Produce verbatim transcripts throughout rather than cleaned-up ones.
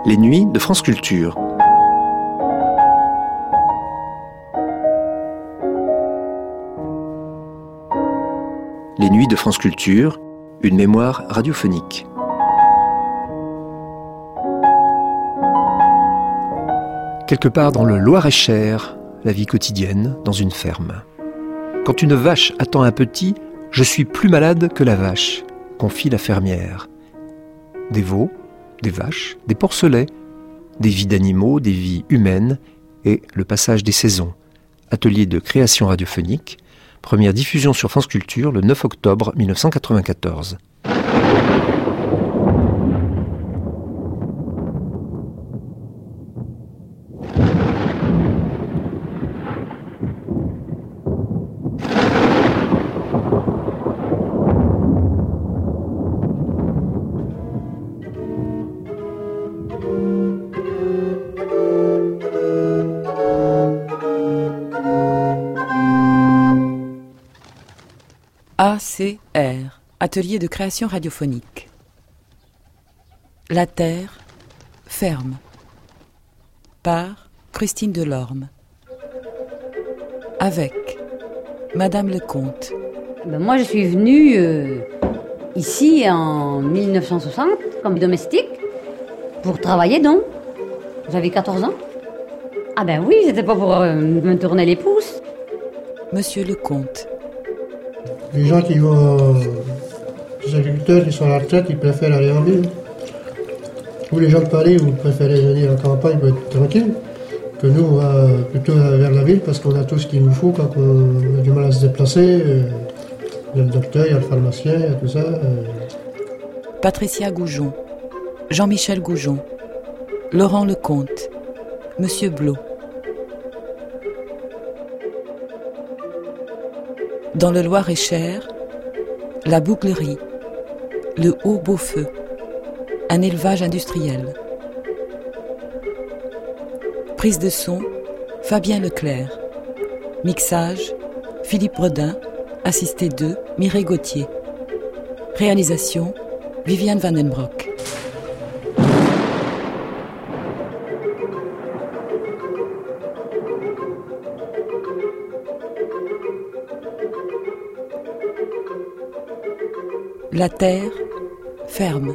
Les nuits de France Culture. Les nuits de France Culture, une mémoire radiophonique. Quelque part dans le Loir-et-Cher, la vie quotidienne dans une ferme. Quand une vache attend un petit, je suis plus malade que la vache, confie la fermière. Des veaux, des vaches, des porcelets, des vies d'animaux, des vies humaines et le passage des saisons. Atelier de création radiophonique, première diffusion sur France Culture le neuf octobre mille neuf cent quatre-vingt-quatorze. A C R, Atelier de création radiophonique. La Terre, ferme. Par Christine Delorme. Avec Madame Lecomte. Ben moi, je suis venue euh, ici en mille neuf cent soixante comme domestique pour travailler donc. J'avais quatorze ans. Ah ben oui, c'était pas pour euh, me tourner les pouces. Monsieur Lecomte. Les gens qui vont, les agriculteurs qui sont à la retraite, ils préfèrent aller en ville. Ou les gens de Paris, vous préférez venir en campagne pour être tranquille. Que nous, on va plutôt vers la ville parce qu'on a tout ce qu'il nous faut quand on a du mal à se déplacer. Il y a le docteur, il y a le pharmacien, il y a tout ça. Patricia Goujon, Jean-Michel Goujon, Laurent Lecomte, Monsieur Blot. Dans le Loir-et-Cher, la bouclerie, le Haut-Beaufeu, un élevage industriel. Prise de son, Fabien Leclerc. Mixage, Philippe Bredin, assisté de Mireille Gauthier. Réalisation, Viviane Vandenbroek. La terre, ferme.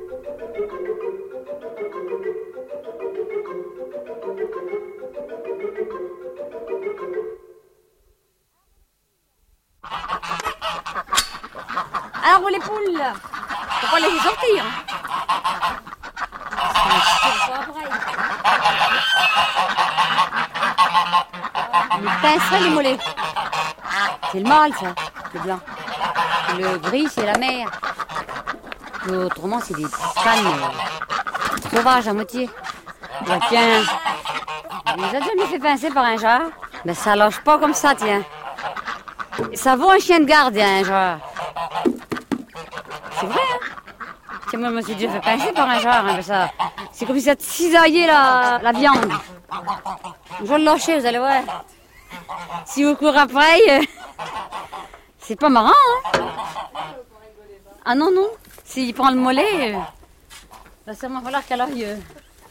Alors pour les poules, faut pas les sortir. Le pincerait les mollets. C'est le mâle ça, le blanc. Le gris, c'est la mère. Autrement, c'est des fans euh, sauvages à moitié. Bah, tiens, on les a déjà fait pincer par un genre. Ben, ça lâche pas comme ça, tiens. Ça vaut un chien de garde, un genre. C'est vrai, hein? Tiens, moi, je me suis déjà fait pincer par un genre. Hein, ben ça, c'est comme si ça te cisaillait la, la viande. Je vais le lâcher, vous allez voir. Si vous courez après, euh, c'est pas marrant, hein? Ah non, non. S'il prend le mollet, il euh, va sûrement falloir qu'elle aille euh,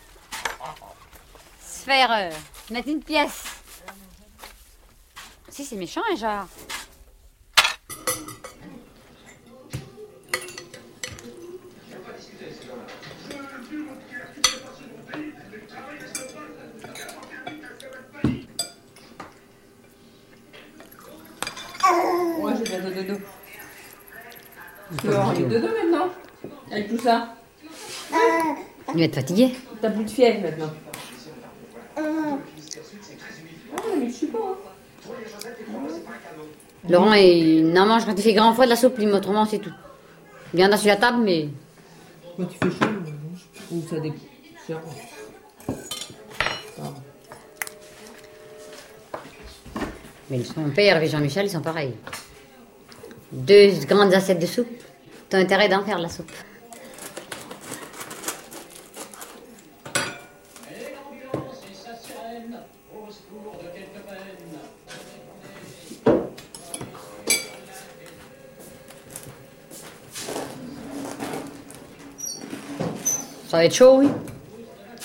se faire euh, mettre une pièce. Si, c'est méchant, hein, genre. Ouais, j'ai bien de dodo. Tu vas avoir des dodo maintenant, avec tout ça. Il va être fatigué. T'as plus de fièvre maintenant. Ah, mais je suis pas. Hein. Laurent, il n'en mange quand il fait grand froid de la soupe, lui, mais autrement, c'est tout. Il y en a sur la table, mais... Quand il fait chaud, ou ça dépend. Mais son père et Jean-Michel, ils sont pareils. Deux grandes assiettes de soupe. T'as intérêt d'en faire, la soupe. Ça va être chaud, oui.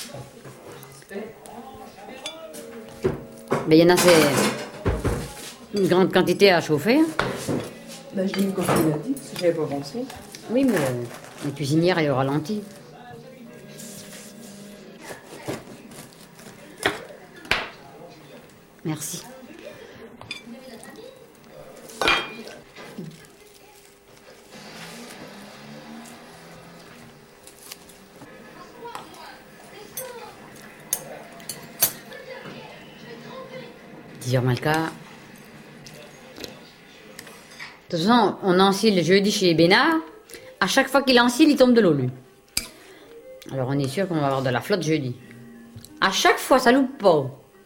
Ben, il y en a, c'est une grande quantité à chauffer. Bah, je l'ai mis quand tu l'as dit, parce que j'avais pas pensé. Oui, mais la cuisinière, elle est au ralenti. Merci. dix heures Malka. De toute façon, on encile le jeudi chez Bénard. À chaque fois qu'il encile, il tombe de l'eau, lui. Alors on est sûr qu'on va avoir de la flotte jeudi. À chaque fois, ça loupe pas.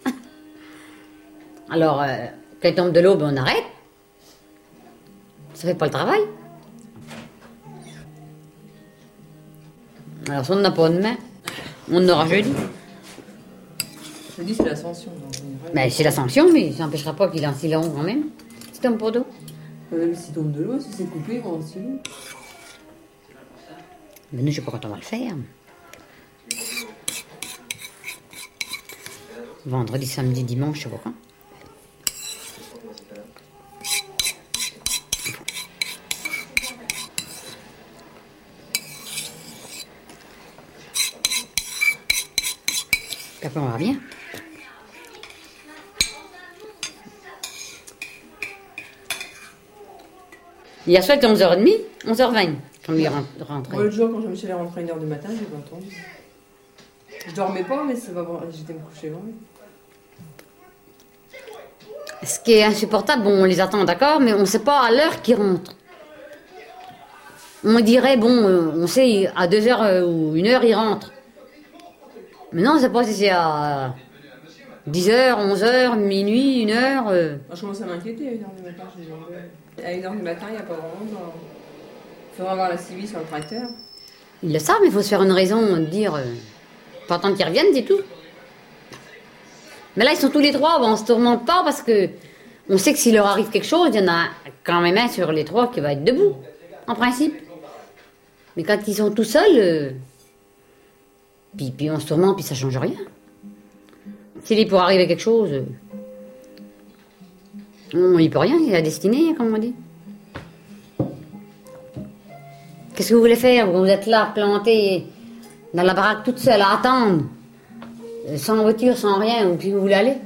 Alors, euh, quand il tombe de l'eau, ben on arrête. Ça fait pas le travail. Alors si on n'a pas demain, on en aura jeudi. Je dis c'est l'ascension. donc, en général. Ben, c'est la sanction, mais ça n'empêchera pas qu'il encileront quand même. C'est un pot d'eau. Même s'il tombe de l'eau, si c'est coupé, ils vont ensiler. Mais nous, je sais pas quand on va le faire. Vendredi, samedi, dimanche, je sais pas quand. Puis après, on va bien. Hier soir, il était onze heures trente, onze heures vingt, quand lui est rentré. Moi, l'autre jour, quand je me suis allée rentrer à une heure du matin, j'ai pas entendu. Je dormais pas, mais ça va voir. J'étais me coucher loin. Ce qui est insupportable, bon, on les attend, d'accord, mais on ne sait pas à l'heure qu'ils rentrent. On dirait, bon, euh, on sait, à deux heures euh, ou une heure, ils rentrent. Mais non, on ne sait pas si c'est à dix heures, onze heures, minuit, une heure. Euh. Moi, je commence à m'inquiéter à une heure du matin. Je dis, à une heure du matin, il n'y a pas grand monde. Il faudra avoir la civile sur le tracteur. Ils le savent, mais il faut se faire une raison de dire, euh, pas attendre qu'ils reviennent, c'est tout. Mais là, ils sont tous les trois, bon, on se tourmente pas parce que on sait que s'il leur arrive quelque chose, il y en a quand même un sur les trois qui va être debout, en principe. Mais quand ils sont tout seuls, euh, puis, puis on se tourmente, puis ça change rien. S'il est pour arriver quelque chose, euh, on n'y peut rien, c'est la destinée, comme on dit. Qu'est-ce que vous voulez faire? Vous êtes là, planté dans la baraque toute seule à attendre. Sans voiture, sans rien, où puis vous voulez aller?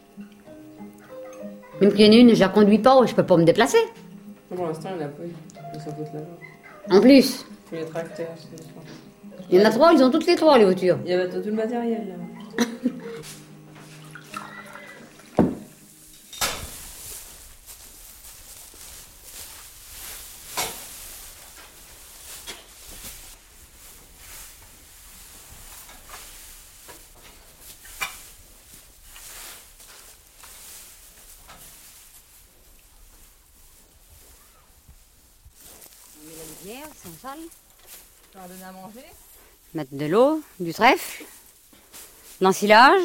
Même qu'il y en a une, je la conduis pas, je peux pas me déplacer. Pour l'instant, il n'y en a pas eu. Ils sont toutes là-bas. En plus, Il y a les tracteurs, c'est ça. il y en a trois, ils ont toutes les trois, les voitures. Il y avait tout le matériel, là. Ils sont sales. Tu leur donnes à manger. Mettre de l'eau, du trèfle, l'ensilage.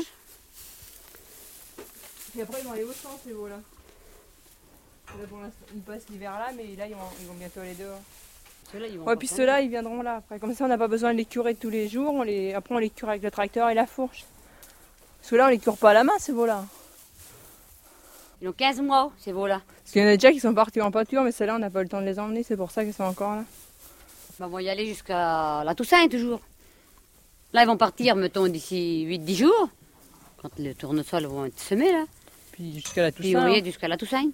Et après, ils vont aller au champ, ces veaux-là. Là, pour l'instant, ils passent l'hiver là, mais là, ils vont, ils vont bientôt aller dehors. Ceux-là, ils vont Ouais, puis ceux-là, ils viendront là après. Comme ça, on n'a pas besoin de les curer tous les jours. On les... Après, on les cure avec le tracteur et la fourche. Ceux-là, on les cure pas à la main, ces veaux-là. Ils ont quinze mois, ces veaux-là. Parce qu'il y en a déjà qui sont partis en pâture, mais ceux-là, on n'a pas eu le temps de les emmener. C'est pour ça qu'ils sont encore là. Ben, on va y aller jusqu'à la Toussaint, toujours. Là, ils vont partir, mettons, d'ici huit dix jours. Quand les tournesols vont être semés, là. Puis jusqu'à la Puis, Toussaint. oui, hein. jusqu'à la Toussaint.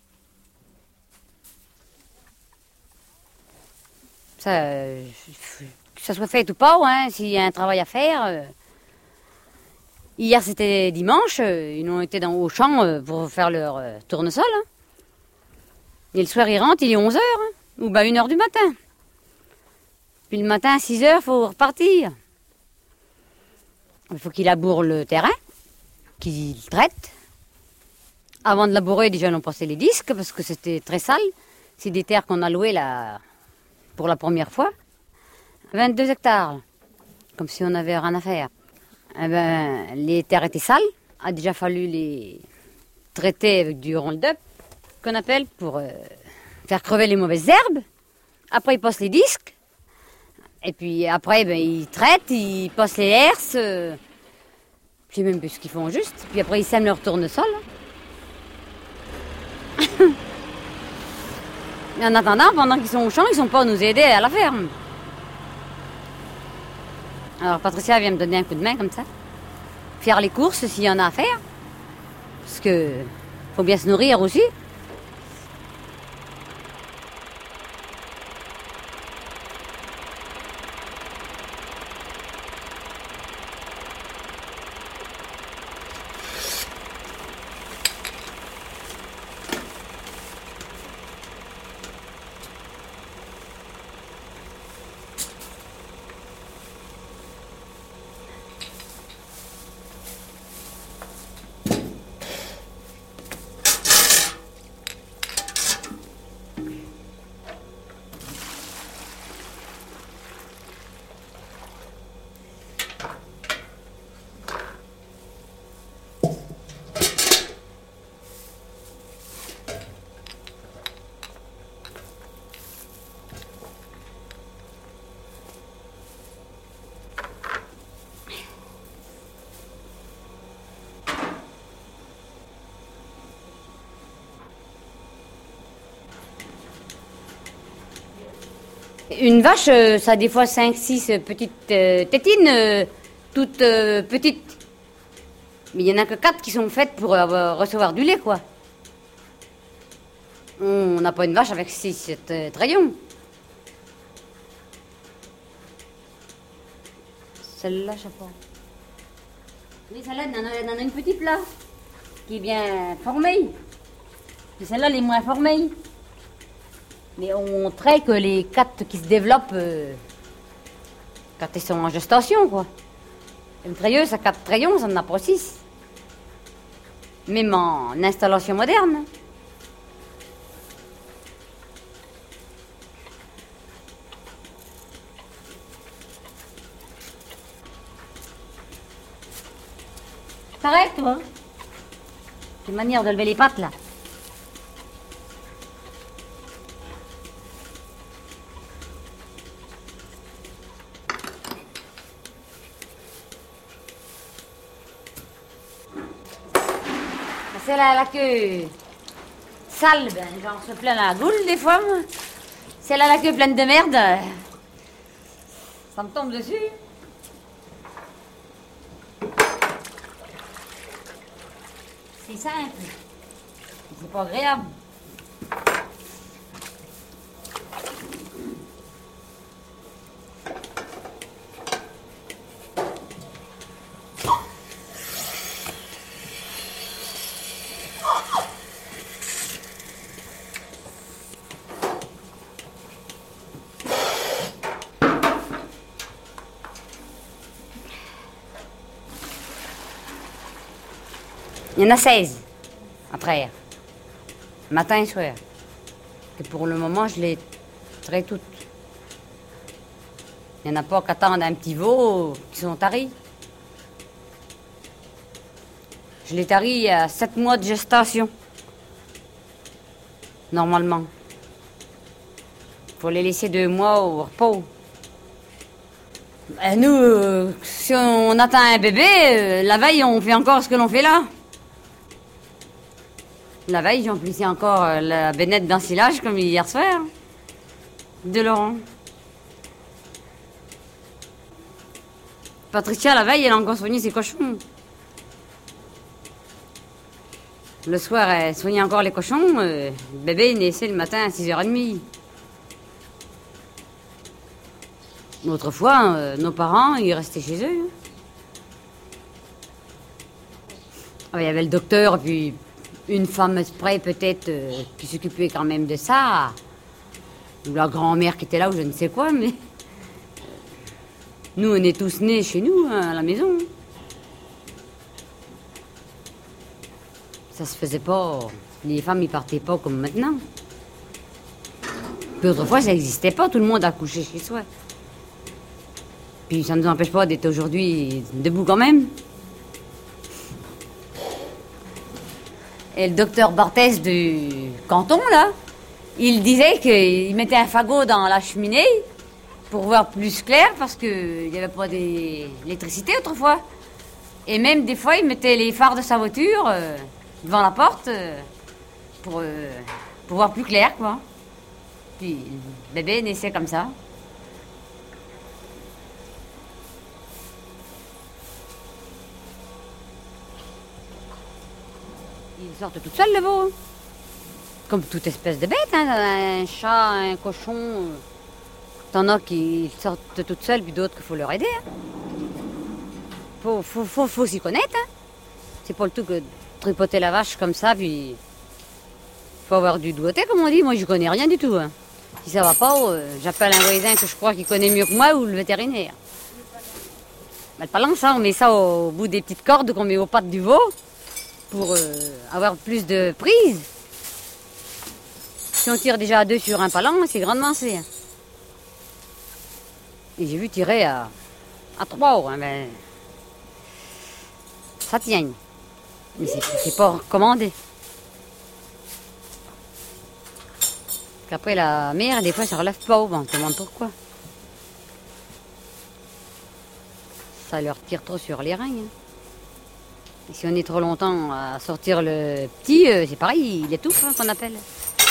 Ça, euh, que ça soit fait ou pas, hein, s'il y a un travail à faire. euh. Hier, c'était dimanche, euh, ils ont été dans, au champ euh, pour faire leur euh, tournesol. Hein. Et le soir, ils rentrent, il est onze heures, hein, ou ben une heure du matin. Puis le matin, à six heures, il faut repartir. Il faut qu'ils labourent le terrain, qu'ils le traitent. Avant de labourer, déjà, ils ont passé les disques, parce que c'était très sale. C'est des terres qu'on a louées là, pour la première fois. vingt-deux hectares, là, comme si on n'avait rien à faire. Eh ben, les terres étaient sales. Il a déjà fallu les traiter avec du Roundup, qu'on appelle, pour euh, faire crever les mauvaises herbes. Après, ils passent les disques. Et puis après, ben, ils traitent, ils passent les herses. Euh, Je sais même plus ce qu'ils font juste. Puis après, ils sèment leur tournesol. Et en attendant, pendant qu'ils sont au champ, ils sont pas à nous aider à la ferme. Alors Patricia vient me donner un coup de main comme ça. Faire les courses s'il y en a à faire. Parce que faut bien se nourrir aussi. Une vache, euh, ça a des fois cinq six petites euh, tétines, euh, toutes euh, petites. Mais il n'y en a que quatre qui sont faites pour euh, recevoir du lait, quoi. On n'a pas une vache avec six sept euh, trayons. Celle-là, je sais pas. Oui, celle-là, il y en a- il y en a une petite là, qui est bien formée. Et celle-là, elle est moins formée. Mais on traite que les quatre qui se développent euh, quand elles sont en gestation, quoi. Une treilleuse à quatre trayons, ça n'en a pas six. Même en installation moderne. T'arrêtes, toi. Quelle manière de lever les pattes, là. Celle à la queue sale, ben, j'en se plein la goule des fois, moi. Celle à la queue pleine de merde, euh, ça me tombe dessus. C'est simple. C'est pas agréable. Il y en a seize à traire, matin et soir. Et pour le moment, je les traite toutes. Il n'y en a pas qu'attendre un petit veau qui sont taris. Je les tarie à sept mois de gestation, normalement. Il faut les laisser deux mois au repos. Et nous, euh, si on attend un bébé, euh, la veille, on fait encore ce que l'on fait là. La veille, j'emplissais encore euh, la bennette d'ensilage comme hier soir. De Laurent. Patricia, la veille, elle a encore soigné ses cochons. Le soir, elle soignait encore les cochons. Euh, le bébé, il naissait le matin à six heures trente. Autrefois, euh, nos parents, ils restaient chez eux. Ah, il y avait le docteur, puis une femme près peut-être euh, qui s'occupait quand même de ça. Ou la grand-mère qui était là, ou je ne sais quoi, mais... Nous, on est tous nés chez nous, hein, à la maison. Ça se faisait pas... Les femmes, ils partaient pas comme maintenant. Puis autrefois, ça n'existait pas, tout le monde accouchait chez soi. Puis ça ne nous empêche pas d'être aujourd'hui debout quand même. Et le docteur Barthès du canton, là, il disait qu'il mettait un fagot dans la cheminée pour voir plus clair, parce qu'il n'y avait pas d'électricité autrefois. Et même des fois, il mettait les phares de sa voiture euh, devant la porte euh, pour, euh, pour voir plus clair, quoi. Puis le bébé naissait comme ça. Ils sortent toutes seules, le veau. Comme toute espèce de bête, hein, un chat, un cochon. Euh, T'en as qui sortent toutes seules, puis d'autres qu'il faut leur aider. Hein. Faut, faut, faut, faut s'y connaître. Hein. C'est pas le tout que de tripoter la vache comme ça, puis faut avoir du doigté, comme on dit. Moi, je connais rien du tout. Hein. Si ça va pas, euh, j'appelle un voisin que je crois qu'il connaît mieux que moi ou le vétérinaire. Ben, le palance, hein, on met ça au bout des petites cordes qu'on met aux pattes du veau pour euh, avoir plus de prise. Si on tire déjà à deux sur un palan, c'est grandement assez. Hein. Et j'ai vu tirer à, à trois, hein, ben, ça tient. Mais c'est pas recommandé. Qu'après la mère, des fois, ça relève pas au vent. On se demande pourquoi. Ça leur tire trop sur les reins. Hein. Et si on est trop longtemps à sortir le petit, euh, c'est pareil, il étouffe, hein, qu'on appelle.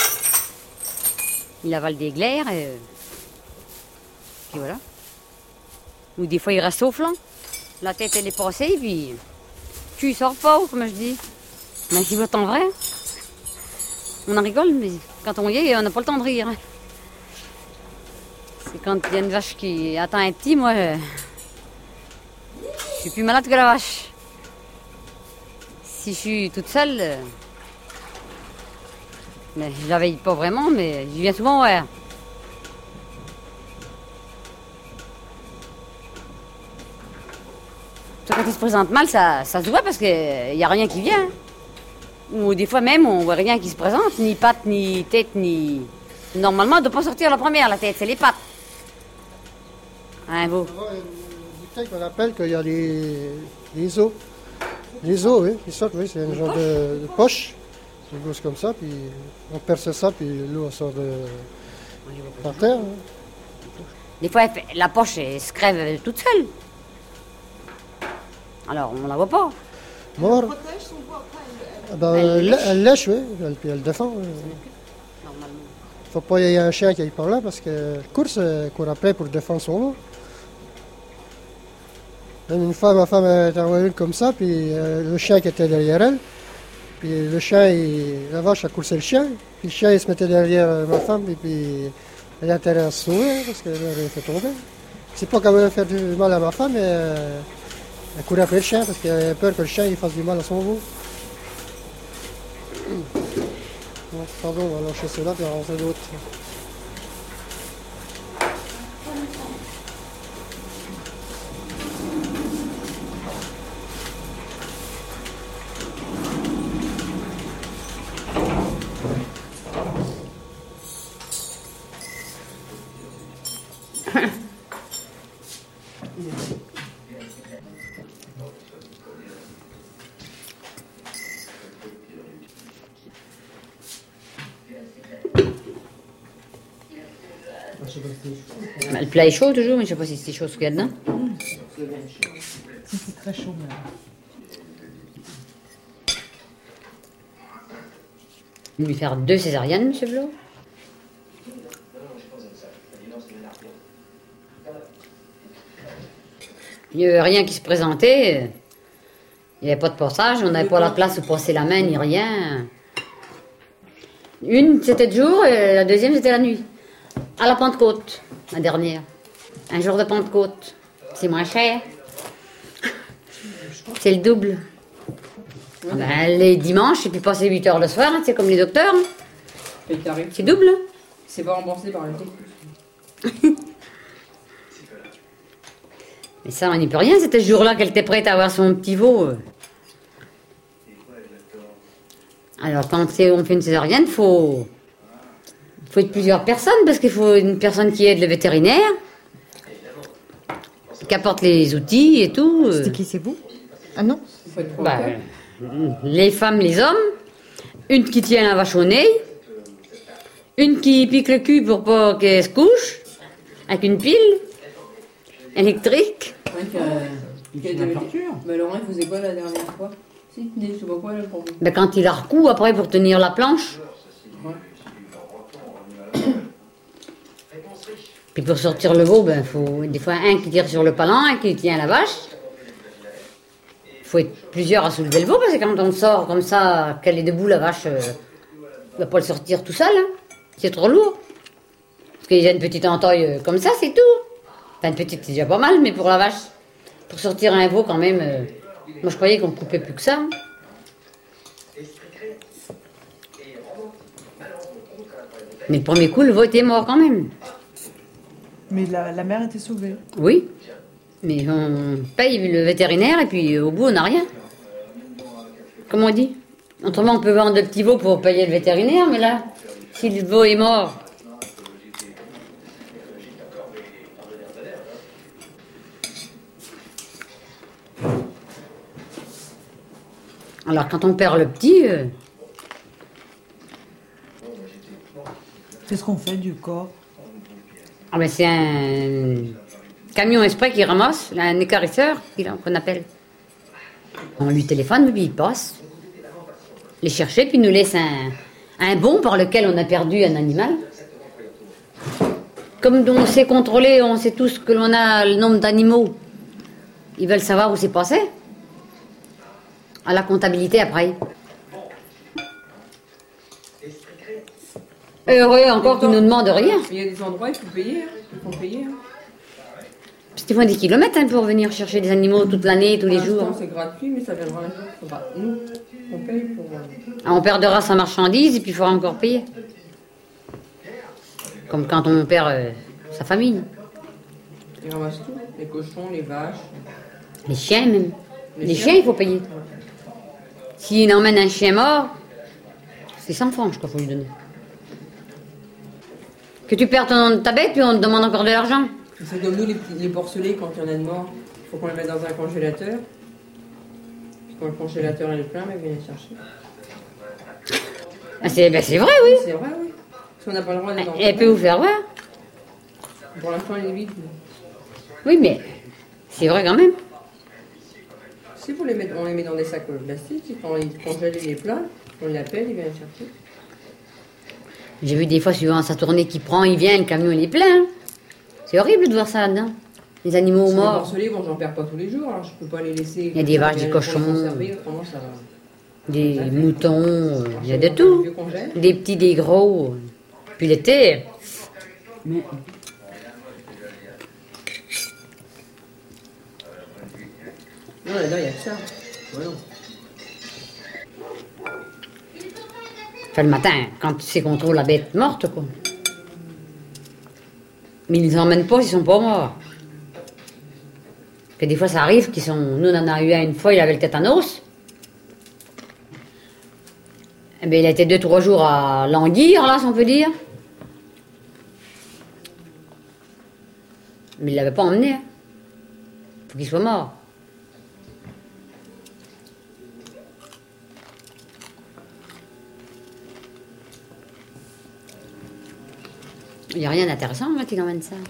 Il avale des glaires, et, euh, puis voilà. Ou des fois, il reste au flanc. La tête, elle est passée, puis tu y sors pas, comme je dis. Mais c'est pas en vrai. On en rigole, mais quand on y est, on n'a pas le temps de rire. C'est quand il y a une vache qui attend un petit, moi, je, je suis plus malade que la vache. Si je suis toute seule, mais je la veille pas vraiment, mais je viens souvent voir. Quand il se présente mal, ça, ça se voit parce qu'il n'y a rien qui vient. Ou des fois même, on voit rien qui se présente, ni pattes, ni tête, ni... Normalement, on ne doit pas sortir la première, la tête, c'est les pattes. Un veau. Il y a qu'on appelle qu'il y a les, les os. Les os, oui, ils sortent, oui, c'est un genre de, de poche. C'est grosse comme ça, puis on perce ça, puis l'eau sort de, par terre. Hein. Des fois, la poche, elle se crève toute seule. Alors, on ne la voit pas. Mort. Ah ben, elle, lèche. elle lèche, oui, elle, puis elle défend. Oui. Normalement. Il ne faut pas qu'il y ait un chien qui aille par là, parce que course, elle court après pour défendre son veau. Même une fois, ma femme était envoyée une comme ça, puis euh, le chien qui était derrière elle, puis le chien, il, la vache a coursé le chien, puis le chien il se mettait derrière ma femme, et puis elle a intérêt à se sauver, parce qu'elle avait fait tomber. C'est pas qu'elle voulait faire du mal à ma femme, mais euh, elle courait après le chien, parce qu'elle avait peur que le chien il fasse du mal à son veau. Bon, pardon, on va lâcher cela, puis on va rentrer d'autres. Le plat est chaud toujours, mais je ne sais pas si c'est chaud ce qu'il y a dedans. Si c'est très chaud, là. Lui faire deux césariennes, monsieur Blo. Il n'y avait rien qui se présentait. Il n'y avait pas de passage, on n'avait pas la place où passer la main, ni rien. Une, c'était de jour, et la deuxième, c'était la nuit. À la Pentecôte, la dernière. Un jour de Pentecôte. C'est moins cher. C'est le double. Ben, les dimanches, et puis passer huit heures le soir, hein, c'est comme les docteurs. Hein. C'est double. C'est pas remboursé par le Mais ça, on n'y peut rien. C'était ce jour-là qu'elle était prête à avoir son petit veau. Alors, quand on fait une césarienne, il faut... faut être plusieurs personnes, parce qu'il faut une personne qui aide le vétérinaire, qui apporte les outils et tout. C'était qui, c'est vous? Ah non? Bah, les femmes, les hommes, une qui tient la vache au nez, une qui pique le cul pour pas qu'elle se couche, avec une pile électrique. Quelle avait- Mais Laurent, il faisait quoi la dernière fois? Si, il tenait, je sais pas quoi, là, pour vous. Ben, quand il a recoue après pour tenir la planche. Ouais. Puis pour sortir le veau, ben, faut des fois un qui tire sur le palan, un qui tient la vache. Il faut être plusieurs à soulever le veau, parce que quand on sort comme ça, qu'elle est debout, la vache, euh, ne va pas le sortir tout seul. Hein. C'est trop lourd. Parce qu'il y a une petite entaille euh, comme ça, c'est tout. Enfin, une petite, c'est déjà pas mal, mais pour la vache, pour sortir un veau quand même, euh, moi je croyais qu'on coupait plus que ça. Hein. Mais le premier coup, le veau était mort quand même. Mais la, la mère était sauvée. Oui, mais on paye le vétérinaire et puis au bout on n'a rien. Comme on dit. Autrement on peut vendre le petit veau pour payer le vétérinaire, mais là, si le veau est mort... Alors quand on perd le petit... Euh... Qu'est-ce qu'on fait du corps? Ah ben c'est un camion exprès qui ramasse, un écarisseur qu'on appelle. On lui téléphone, puis il passe. Les chercher, puis il nous laisse un, un bon par lequel on a perdu un animal. Comme on sait contrôler, on sait tous que l'on a le nombre d'animaux. Ils veulent savoir où c'est passé. À la comptabilité après. Heureux encore qu'ils ne nous demandent rien. Il y a des endroits, il faut payer. Hein. Il faut payer. Hein. Parce qu'ils font des kilomètres hein, pour venir chercher des animaux toute l'année, tous les jours. C'est gratuit, mais ça viendra un jour. Faudra... Nous, on paye pour... Ah, on perdra sa marchandise et puis il faudra encore payer. Comme quand on perd euh, sa famille. Ils ramassent tout. Les cochons, les vaches. Les chiens même. Les, Les chiens, chiens, il faut payer. S'il emmène un chien mort, c'est cent francs, je crois, qu'il faut lui donner. Que tu perds ton, ta bête, puis on te demande encore de l'argent. C'est comme nous, les, les porcelets, quand il y en a de morts, il faut qu'on les mette dans un congélateur. Puis quand le congélateur est plein, ils viennent les chercher. Ah, c'est ben, c'est vrai, oui. C'est vrai, oui. Parce qu'on n'a pas le droit d'être Elle peut vous faire voir. Pour l'instant, elle est vide. Oui, mais c'est vrai quand même. Si vous les mettez, on les met dans des sacs plastiques, et quand ils congèlent, il est plein, on l'appelle, il vient les chercher. J'ai vu des fois, suivant sa tournée qui prend, il vient, le camion il est plein. C'est horrible de voir ça là-dedans. Les animaux Parce que morts. les porcelets, bon, j'en perds pas tous les jours, alors je peux pas les laisser. Il y a des vaches, des cochons. Autrement, ça va. Des moutons, euh, il y a de tout. Des petits, des gros. Puis l'été. Mais... Non, là-dedans, il y a que ça. Voilà. Enfin, le matin, quand tu sais qu'on trouve la bête morte, quoi. Mais ils ne les emmènent pas s'ils sont pas morts. Que des fois, ça arrive qu'ils sont... Nous, on en a eu un une fois, il avait le tétanos. Eh bien, il a été deux, trois jours à languir, là, si on peut dire. Mais il ne l'avait pas emmené. Hein. Faut qu'il soit mort. Il n'y a rien d'intéressant, moi, qui emmène ça.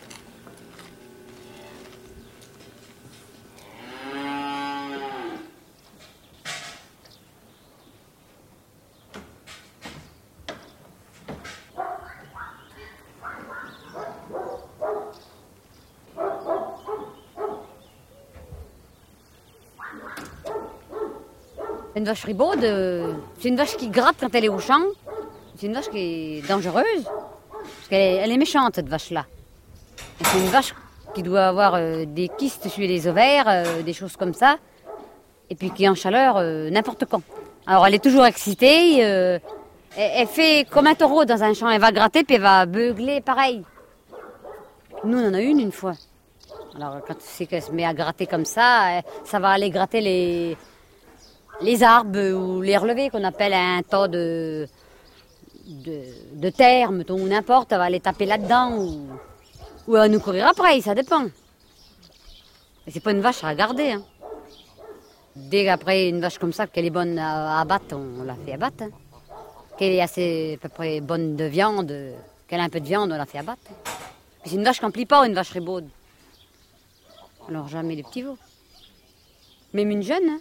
Une vache ribaude, euh, c'est une vache qui gratte quand elle est au champ. C'est une vache qui est dangereuse. Parce qu'elle est, elle est méchante, cette vache-là. Et c'est une vache qui doit avoir euh, des kystes sur les ovaires, euh, des choses comme ça. Et puis qui est en chaleur euh, n'importe quand. Alors elle est toujours excitée. Euh, elle, elle fait comme un taureau dans un champ. Elle va gratter puis elle va beugler pareil. Nous, on en a une une fois. Alors quand c'est qu'elle se met à gratter comme ça, elle, ça va aller gratter les... les arbres ou les relevés qu'on appelle un tas de, de, de terre, mettons, ou n'importe, elle va aller taper là-dedans ou, ou elle va nous courir après, ça dépend. Mais c'est pas une vache à regarder. Hein. Dès qu'après une vache comme ça, qu'elle est bonne à, à abattre, on la fait abattre. Hein. Qu'elle est assez à peu près bonne de viande, qu'elle a un peu de viande, on la fait abattre. C'est une vache qui n'emplit pas, une vache ribaude. Alors jamais les petits veaux. Même une jeune, hein.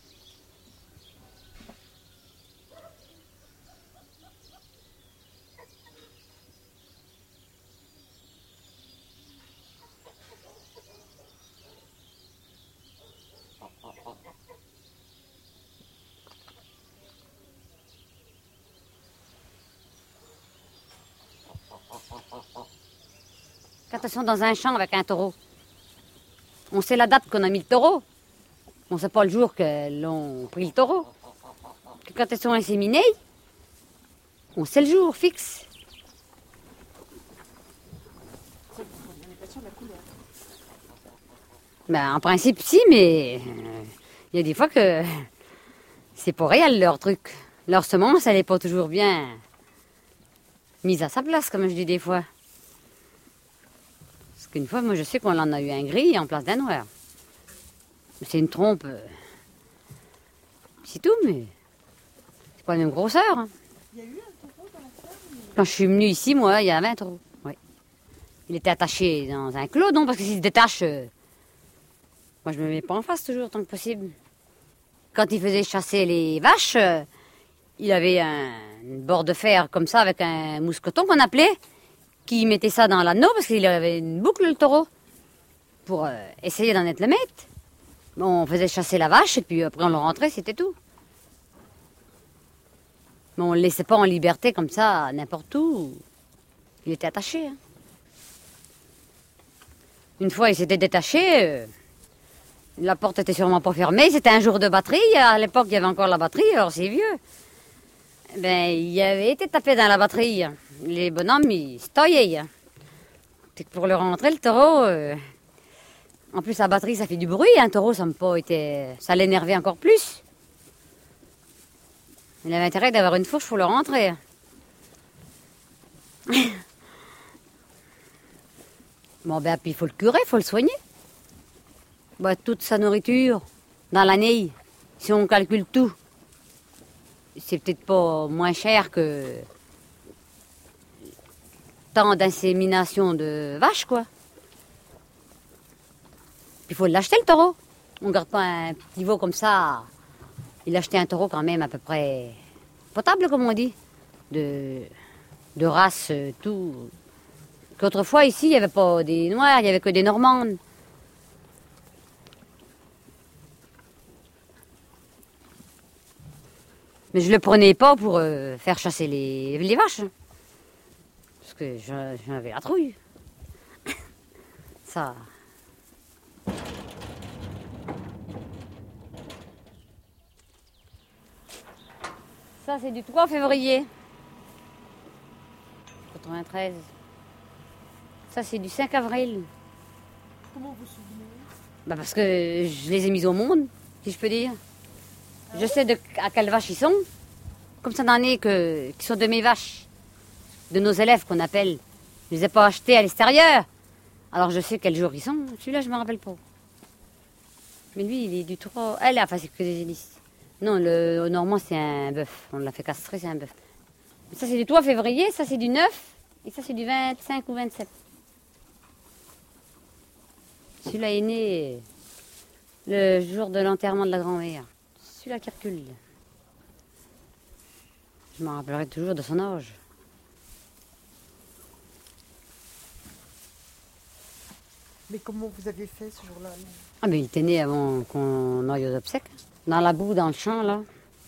Quand elles sont dans un champ avec un taureau, on sait la date qu'on a mis le taureau. On ne sait pas le jour qu'elles ont pris le taureau. Quand elles sont inséminées, on sait le jour fixe. Ben, en principe, si, mais il euh, y a des fois que c'est pas réel leur truc. Leur semence, elle n'est pas toujours bien mise à sa place, comme je dis des fois. Parce qu'une fois, moi, je sais qu'on en a eu un gris en place d'un noir. C'est une trompe. Euh, c'est tout, mais c'est pas la même grosseur. Hein. Il y a eu un taureau dans la ferme? Quand je suis venue ici, moi, il y avait un taureau. Oui. Il était attaché dans un clos, non, parce que s'il se détache, euh, moi, je me mets pas en face toujours, tant que possible. Quand il faisait chasser les vaches, euh, il avait un, une bord de fer comme ça, avec un mousqueton qu'on appelait, qui mettait ça dans l'anneau, parce qu'il avait une boucle, le taureau, pour euh, essayer d'en être le maître. On faisait chasser la vache, et puis après on le rentrait, c'était tout. Mais on ne le laissait pas en liberté comme ça, n'importe où. Il était attaché. Hein. Une fois, il s'était détaché. Euh, la porte était sûrement pas fermée. C'était un jour de batterie. À l'époque, il y avait encore la batterie, alors c'est vieux. Ben, il avait été tapé dans la batterie. Les bonhommes, ils se taillaient. Pour le rentrer, le taureau... Euh, en plus, la batterie, ça fait du bruit. Un taureau, ça me pas été... ça l'énervait encore plus. Il avait intérêt d'avoir une fourche pour le rentrer. Bon, ben, puis il faut le curer, il faut le soigner. Ben, toute sa nourriture, dans l'année, si on calcule tout, c'est peut-être pas moins cher que tant d'insémination de vaches, quoi. Puis il faut l'acheter, le taureau. On ne garde pas un petit veau comme ça. Il achetait un taureau quand même à peu près potable, comme on dit. De, de race, tout. Qu'autrefois, ici, il n'y avait pas des noirs, il n'y avait que des normandes. Mais je ne le prenais pas pour euh, faire chasser les, les vaches. Parce que j'en avais la trouille. Ça... Ça, c'est du trois février quatre-vingt-treize. Ça, c'est du cinq avril. Comment vous vous souvenez? Bah parce que je les ai mises au monde, si je peux dire. Ah, je sais de, à quelles vaches ils sont. Comme ça, d'en est que, qui sont de mes vaches, de nos élèves qu'on appelle. Je ne les ai pas achetées à l'extérieur. Alors, je sais quel jour ils sont. Celui-là, je ne me rappelle pas. Mais lui, il est du trois... Elle, enfin, c'est que des hélices. Non, le normand, c'est un bœuf. On l'a fait castrer, c'est un bœuf. Ça, c'est du trois février, ça, c'est du neuf, et ça, c'est du vingt-cinq ou vingt-sept. Celui-là est né le jour de l'enterrement de la grand-mère. Celui-là qui recule. Je m'en rappellerai toujours de son âge. Mais comment vous avez fait ce jour-là? Ah, mais il était né avant qu'on aille aux obsèques. Dans la boue, dans le champ, là.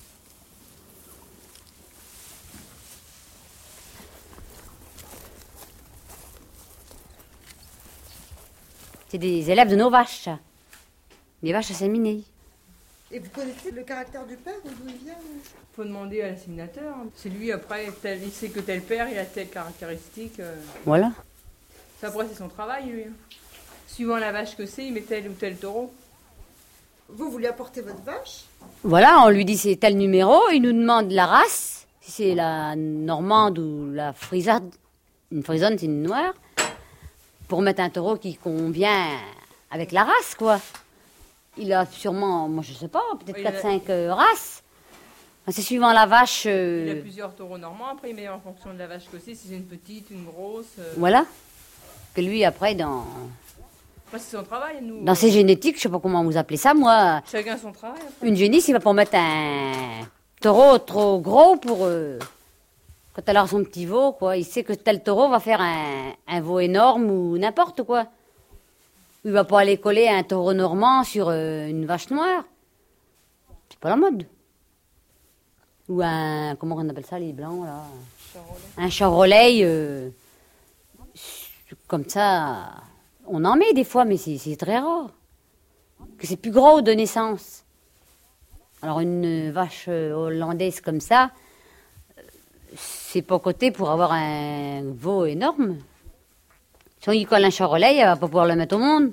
C'est des élèves de nos vaches, ça. Des vaches inséminées. Et vous connaissez le caractère du père, d'où il vient? Il faut demander à l'inséminateur. C'est lui, après, tel, il sait que tel père, il a telle caractéristique. Euh... Voilà. Ça, après, c'est son travail, lui. Suivant la vache que c'est, il met tel ou tel taureau. Vous, vous lui apportez votre vache? Voilà, on lui dit c'est tel numéro, il nous demande la race, si c'est la normande ou la frisade. Une frisonne, c'est une noire. Pour mettre un taureau qui convient avec la race, quoi. Il a sûrement, moi je sais pas, peut-être quatre cinq a... euh, races. C'est suivant la vache. Euh... Il a plusieurs taureaux normands, après il met en fonction de la vache que c'est, si c'est une petite, une grosse. Euh... Voilà. Que lui, après, dans, Bah, c'est son travail, nous. Dans ces génétiques, je sais pas comment vous appelez ça, moi. Chacun son travail. Après. Une génisse, il va pas mettre un taureau trop gros pour... Euh, quand elle a son petit veau, quoi. Il sait que tel taureau va faire un, un veau énorme ou n'importe quoi. Il va pas aller coller un taureau normand sur euh, une vache noire. C'est pas la mode. Ou un... Comment on appelle ça, les blancs, là? Charolais. Un charolais, euh, comme ça... On en met des fois, mais c'est très rare. Que c'est plus gros de naissance. Alors une vache hollandaise comme ça, c'est pas coté pour avoir un veau énorme. Si on y colle un charolais, elle va pas pouvoir le mettre au monde.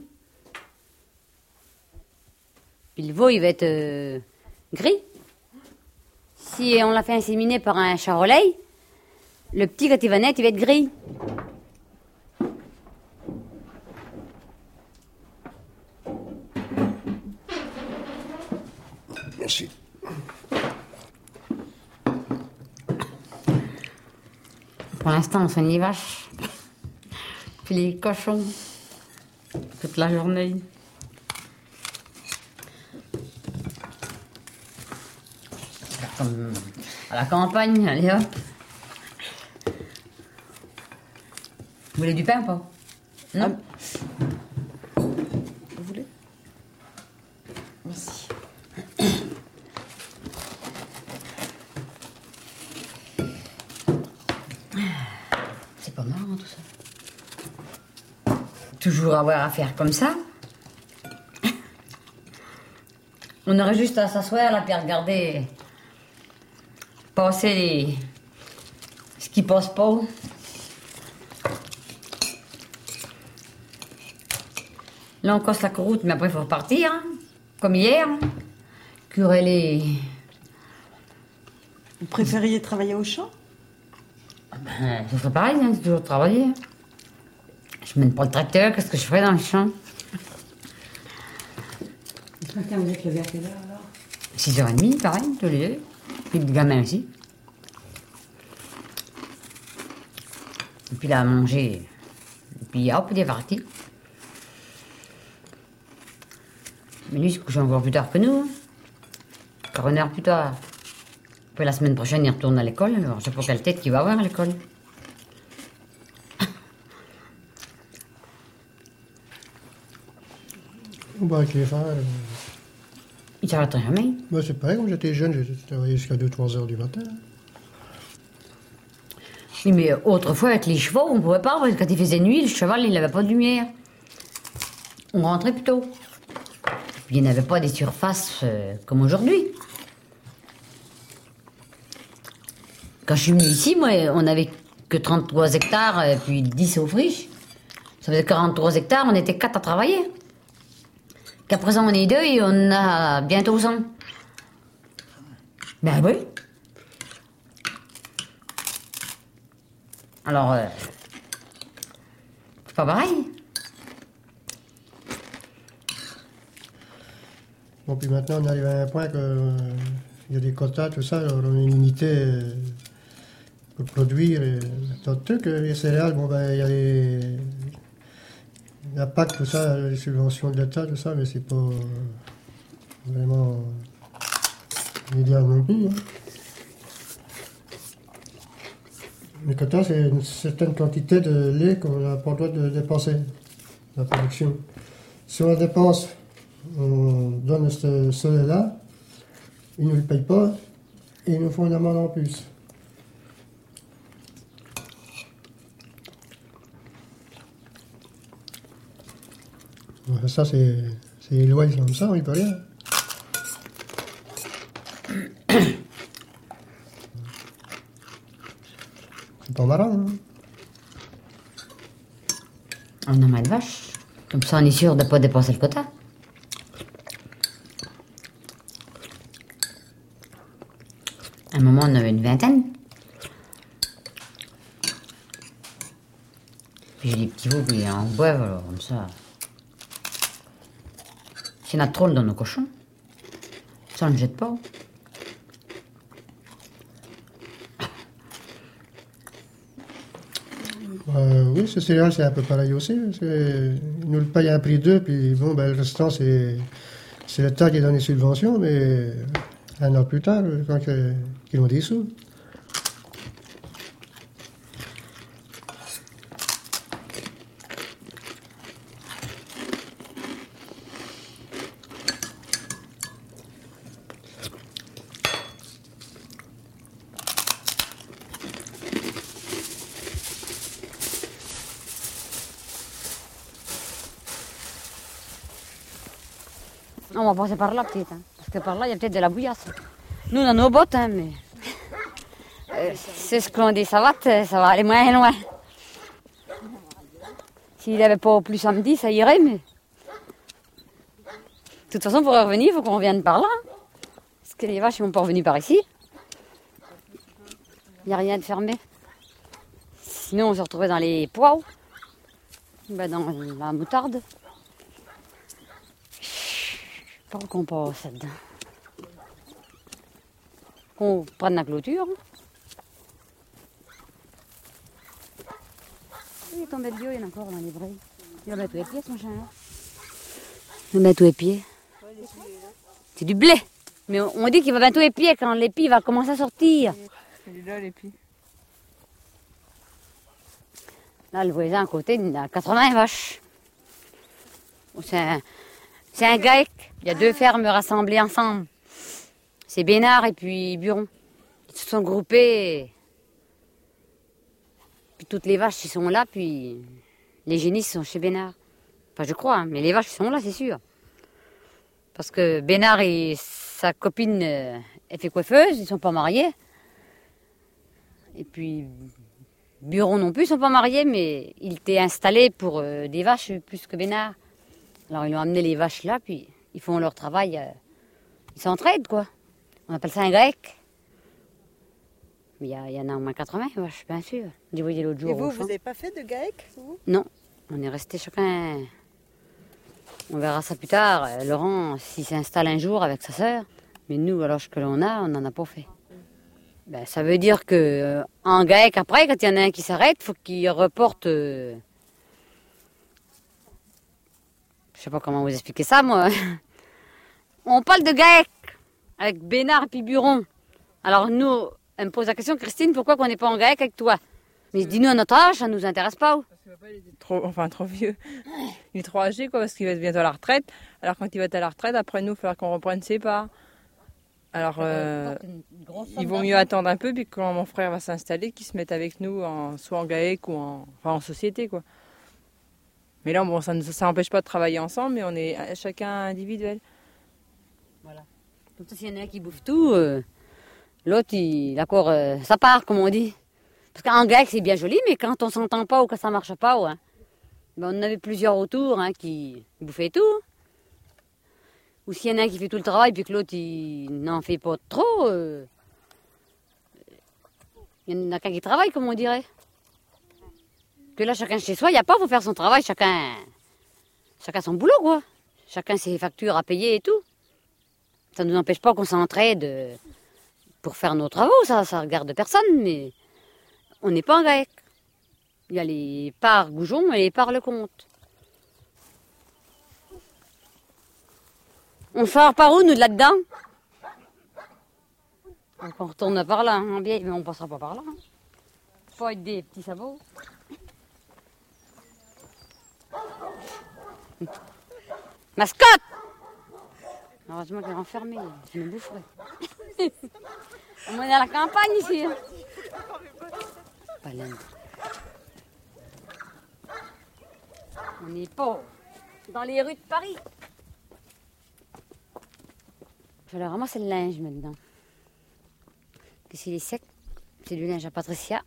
Puis le veau, il va être euh, gris. Si on l'a fait inséminer par un charolais, le petit, quand il va naître, il va être gris. Merci. Pour l'instant, on soigne les vaches. Puis les cochons. Toute la journée. Comme à la campagne, allez hop. Vous voulez du pain ou pas? Non. Vous voulez? Merci. C'est pas marrant tout ça. Toujours avoir à faire comme ça. On aurait juste à s'asseoir là puis à regarder passer les... ce qui passe pas. Là on casse la croûte mais après il faut repartir. Hein. Comme hier. Curer les... Vous préfériez travailler au champ? Ben, ce serait pareil, hein, c'est toujours travailler. Je mène pas le tracteur, qu'est-ce que je ferais dans le champ? Ce matin, vous êtes levé à quelle heure alors? six heures trente, pareil, tous les deux. Puis le gamin aussi. Et puis là, à manger. Et puis hop, il est parti. Mais lui, il se couche encore plus tard que nous. Encore une heure plus tard. Puis la semaine prochaine, il retourne à l'école, alors je sais pas quelle tête qu'il va avoir à l'école. Bah, avec les frères, euh, Il s'arrêtera jamais. moi, c'est pareil, quand j'étais jeune, j'ai travaillé jusqu'à deux trois heures du matin. Oui, mais autrefois, avec les chevaux, on pouvait pas, parce que quand il faisait nuit, le cheval, il n'avait pas de lumière. On rentrait plus tôt. Puis il n'y avait pas des surfaces euh, comme aujourd'hui. Quand je suis venue ici, moi, on n'avait que trente-trois hectares, et puis dix aux friches. Ça faisait quarante-trois hectares, on était quatre à travailler. Qu'à présent, on est deux et on a bientôt cent. Ben oui. Alors, euh, c'est pas pareil. Bon, puis maintenant, on arrive à un point que euh, il y a des quotas, tout ça, alors on a une unité euh, pour produire euh, d'autres trucs. euh, Les céréales, bon, ben, il y a les... la P A C, tout ça, les subventions de l'État, tout ça, mais c'est pas euh, vraiment euh, idéal non plus. Hein. Les quotas, c'est une certaine quantité de lait qu'on n'a pas le droit de dépenser, la production. Si on la dépense, on donne ce, ce lait-là, ils ne nous le payent pas, et ils nous font une amende en plus. Ouais, ça, c'est c'est les lois, ils sont comme ça, on n'y peut rien. C'est pas marrant, hein? On a mal de vache. Comme ça, on est sûr de ne pas dépasser le quota. À un moment, on avait une vingtaine. Puis j'ai des petits veaux qui en boivent, alors comme ça. S'il y en a trop dans nos cochons, ça on ne le jette pas. Euh, oui, ce céréales, c'est un peu pareil aussi. Parce que ils nous le payent à un prix d'eux, puis bon, ben, le restant, c'est, c'est l'État qui donne les subventions, mais un an plus tard, quand ils ont des sous. On va passer par là peut-être, hein, parce que par là il y a peut-être de la bouillasse. Nous on a nos bottes, hein, mais euh, c'est ce qu'on dit, ça va, ça va aller moins loin. S'il n'y avait pas plus samedi, ça irait, mais de toute façon pour revenir, il faut qu'on revienne par là. Hein, parce que les vaches ne vont pas revenir par ici. Il n'y a rien de fermé. Sinon on se retrouvait dans les pois, ben, dans la moutarde. Pas qu'on passe là-dedans. Qu'on prenne la clôture. Il est tombé de bio, il y en a encore dans les brais. Il va mettre tous les pieds, ce machin-là. Il va mettre tous les pieds. C'est du blé. Mais on dit qu'il va mettre tous les pieds quand l'épi va commencer à sortir. Il est là, l'épi. Là, le voisin à côté, il a quatre-vingts vaches. C'est un, c'est un GAEC. Il y a deux fermes rassemblées ensemble. C'est Bénard et puis Buron. Ils se sont groupés. Puis toutes les vaches, ils sont là, puis les génisses sont chez Bénard. Enfin, je crois, hein, mais les vaches sont là, c'est sûr. Parce que Bénard et sa copine, euh, elle fait coiffeuse, ils ne sont pas mariés. Et puis Buron non plus, ils ne sont pas mariés, mais il était installé pour euh, des vaches plus que Bénard. Alors ils ont amené les vaches là, puis ils font leur travail. Euh, ils s'entraident, quoi. On appelle ça un grec. Mais il y, y en a au moins quatre-vingts, ouais, je suis bien sûre. J'ai voyé l'autre jour. Et vous, au vous champ. n'avez pas fait de GAEC, vous? Non, on est resté chacun. On verra ça plus tard. Euh, Laurent, s'il s'installe un jour avec sa sœur. Mais nous, à l'âge que l'on a, on n'en a pas fait. Ben, ça veut dire que euh, en GAEC, après, quand il y en a un qui s'arrête, il faut qu'il reporte. Euh... Je sais pas comment vous expliquer ça, moi. On parle de GAEC avec Bénard et puis Buron. Alors nous, elle me pose la question, Christine, pourquoi qu'on n'est pas en GAEC avec toi? Mais je dis, nous, à notre âge, ça ne nous intéresse pas. Parce que papa, il est trop, enfin, trop vieux. Il est trop âgé, quoi, parce qu'il va être bientôt à la retraite. Alors quand il va être à la retraite, après nous, il va falloir qu'on reprenne ses parts. Alors, euh, il vaut mieux attendre un peu, puis quand mon frère va s'installer, qu'il se mette avec nous, en, soit en GAEC ou en, enfin, en société, quoi. Mais là, bon, ça n'empêche pas de travailler ensemble, mais on est chacun individuel. Voilà. Comme ça, s'il y en a un qui bouffe tout, euh, l'autre, il d'accord, euh, ça part, comme on dit. Parce qu'en GAEC, c'est bien joli, mais quand on s'entend pas ou que ça marche pas, ouais, ben, on en avait plusieurs autour, hein, qui bouffaient tout. Ou s'il y en a un qui fait tout le travail, puis que l'autre, il n'en fait pas trop, euh, il y en a qu'un qui travaille, comme on dirait. Que là, chacun chez soi, il n'y a pas, il faut faire son travail, chacun, chacun son boulot, quoi. Chacun ses factures à payer et tout. Ça ne nous empêche pas qu'on s'entraide pour faire nos travaux, ça, ça regarde personne, mais on n'est pas en GAEC. Il y a les parts Goujon et les parts Lecomte. On sort par où, nous, de là-dedans? On retourne par là, hein, bien, mais on ne passera pas par là. Hein. Faut être des petits sabots. Mascotte! Heureusement qu'elle est enfermée, je me boufferais. On est à la campagne ici. Hein. Pas l'Inde. On n'est pas dans les rues de Paris. Je vais aller ramasser le linge maintenant. Que s'il est sec, c'est du linge à Patricia.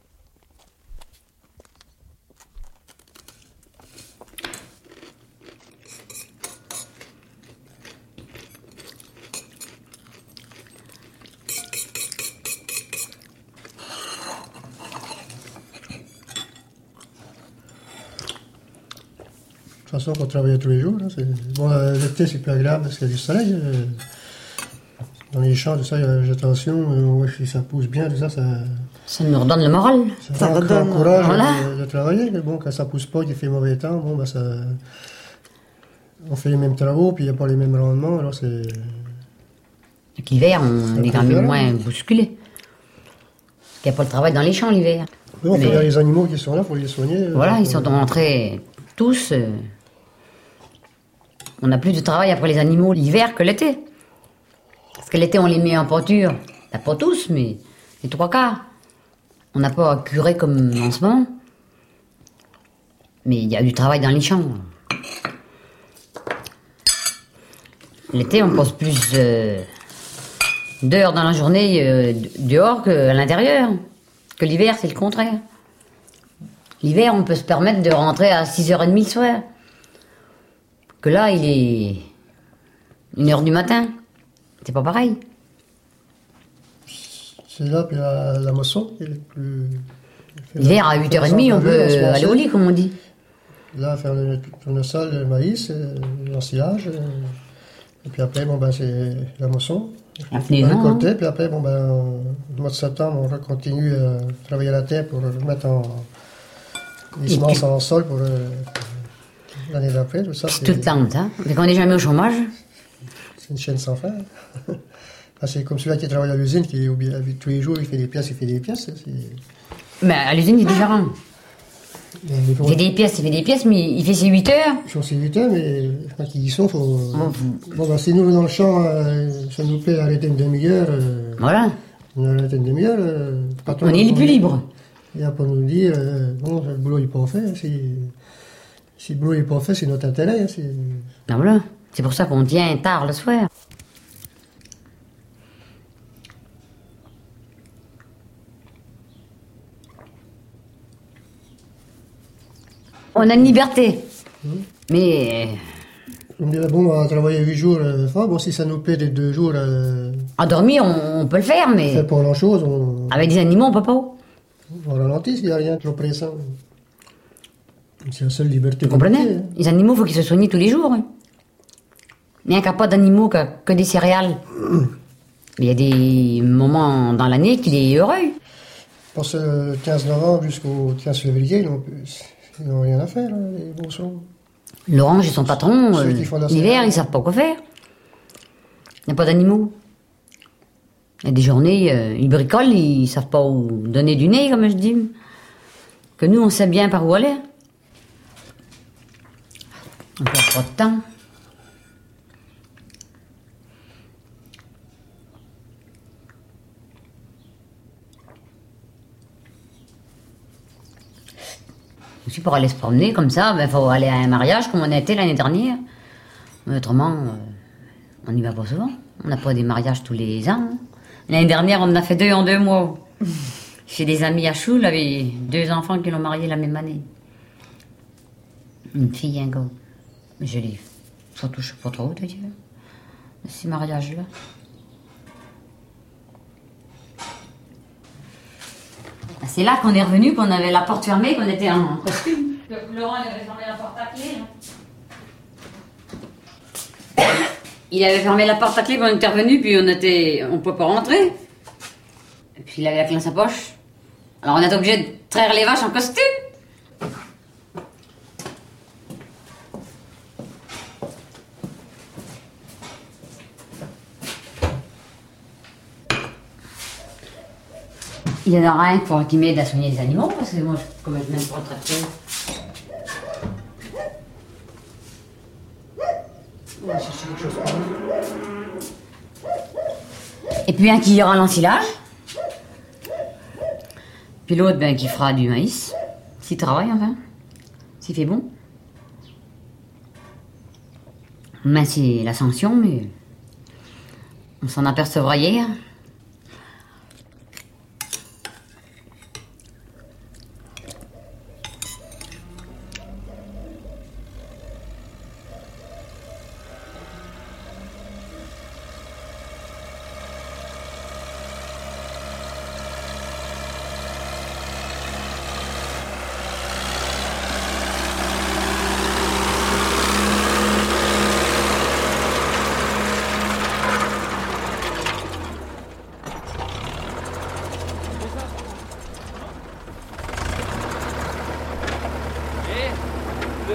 De toute façon, on travaille tous les jours. Là, bon, euh, l'été, c'est plus agréable parce qu'il y a du soleil. Euh, dans les champs, tout ça, il y a la végétation. Euh, ouais, si ça pousse bien, tout ça, ça, Ça nous redonne le moral. Ça, Ça ça redonne, encourage voilà. de, de travailler. Mais bon, quand ça pousse pas, qu'il fait mauvais temps, bon, ben ça, on fait les mêmes travaux, puis il n'y a pas les mêmes rendements, alors c'est... Donc l'hiver, on C'est est quand plus même violent. moins bousculé. Parce qu'il n'y a pas le travail dans les champs l'hiver. Mais on Mais- fait les animaux qui sont là, il faut les soigner. Voilà, donc, ils sont euh, rentrés tous. euh, On n'a plus de travail après les animaux l'hiver que l'été. Parce que l'été, on les met en pâture. Bah, pas tous, mais les trois quarts. On n'a pas à curer comme en ce moment. Mais il y a du travail dans les champs. L'été, on passe plus euh, d'heures dans la journée euh, dehors qu'à l'intérieur. Que l'hiver, c'est le contraire. L'hiver, on peut se permettre de rentrer à six heures trente le soir. Que là, il est une heure du matin. C'est pas pareil. C'est là, puis la, la moisson qui est le plus... L'hiver, à huit heures trente, on peut aller au lit, comme on dit. Là, faire le tournesol, le maïs, euh, l'ensilage. euh, Et puis après, bon, ben, c'est la moisson. La On fenêtre, va non, récolter, puis après, bon, ben, au mois de septembre, on continue à travailler la terre pour remettre en, les Et semences puis- en sol pour euh, l'année d'après. Tout ça, C'est c'est tout le temps, ça. Dès qu'on n'est jamais au chômage, c'est une chaîne sans fin. Enfin, c'est comme celui-là qui travaille à l'usine, qui est obligé- tous les jours, il fait des pièces, il fait des pièces. c'est- mais à l'usine, il est différent. Il Il fait des pièces, il fait des pièces, mais il fait ses huit heures. Ils sont huit heures, mais quand ils y sont, il faut... Bon, Bon, ben, si nous, dans le champ, euh, ça nous plaît d'arrêter une demi-heure, euh, Voilà. on arrête une demi-heure. euh, le patron, On est les plus libres. Il n'a pas nous dire, euh, bon, le boulot n'est pas fait. Si, si le boulot n'est pas fait, c'est notre intérêt. hein, c'est- Ben voilà. C'est pour ça qu'on tient tard le soir. On a une liberté. Mais On me dirait, bon, on va travailler huit jours euh, fort. Bon, si ça nous plaît des deux jours, euh, en dormir, on, on peut le faire, on mais fait pas grand-chose. On, avec des animaux, on peut pas. on ralentit s'il n'y a rien trop pressant. C'est la seule liberté. Vous qu'on comprenez? ait, hein. Les animaux, il faut qu'ils se soignent tous les jours. Hein. Il n'y a qu'à pas d'animaux que, que des céréales. Il y a des moments dans l'année qu'il est heureux. Pour ce quinze novembre jusqu'au quinze février, ils n'ont ils n'ont rien à faire, hein, les bons L'orange et son patron, Ceux euh, qui font la l'hiver, céréale. ils savent pas quoi faire. Il n'y a pas d'animaux. Il y a des journées, euh, ils bricolent, ils savent pas où donner du nez, comme je dis. Que nous, on sait bien par où aller. On perd pas de temps. Aussi pour aller se promener comme ça, il faut aller à un mariage comme on a été l'année dernière. Autrement, euh, on n'y va pas souvent. On n'a pas des mariages tous les ans. hein. L'année dernière, on en a fait deux en deux mois. Chez des amis à Choule, avec deux enfants qui l'ont marié la même année. Une fille et un gars. Mais je les... Ça touche pas trop, d'ailleurs. Ces mariages-là. C'est là qu'on est revenu, qu'on avait la porte fermée, qu'on était en costume. Laurent il avait fermé la porte à clé. Hein. Il avait fermé la porte à clé, puis on était revenu, puis on était, on ne pouvait pas rentrer. Et puis il avait la clé dans sa poche. Alors on était obligé de traire les vaches en costume. Il y en aura un pour qui m'aide à soigner les animaux, parce que moi, je- comme je m'aime pas traiter. On va chercher quelque chose pour lui. Et puis un qui ira l'ensilage. Puis l'autre, ben, qui fera du maïs. S'il travaille, enfin. S'il fait bon. Mais c'est l'ascension, mais on s'en apercevra hier.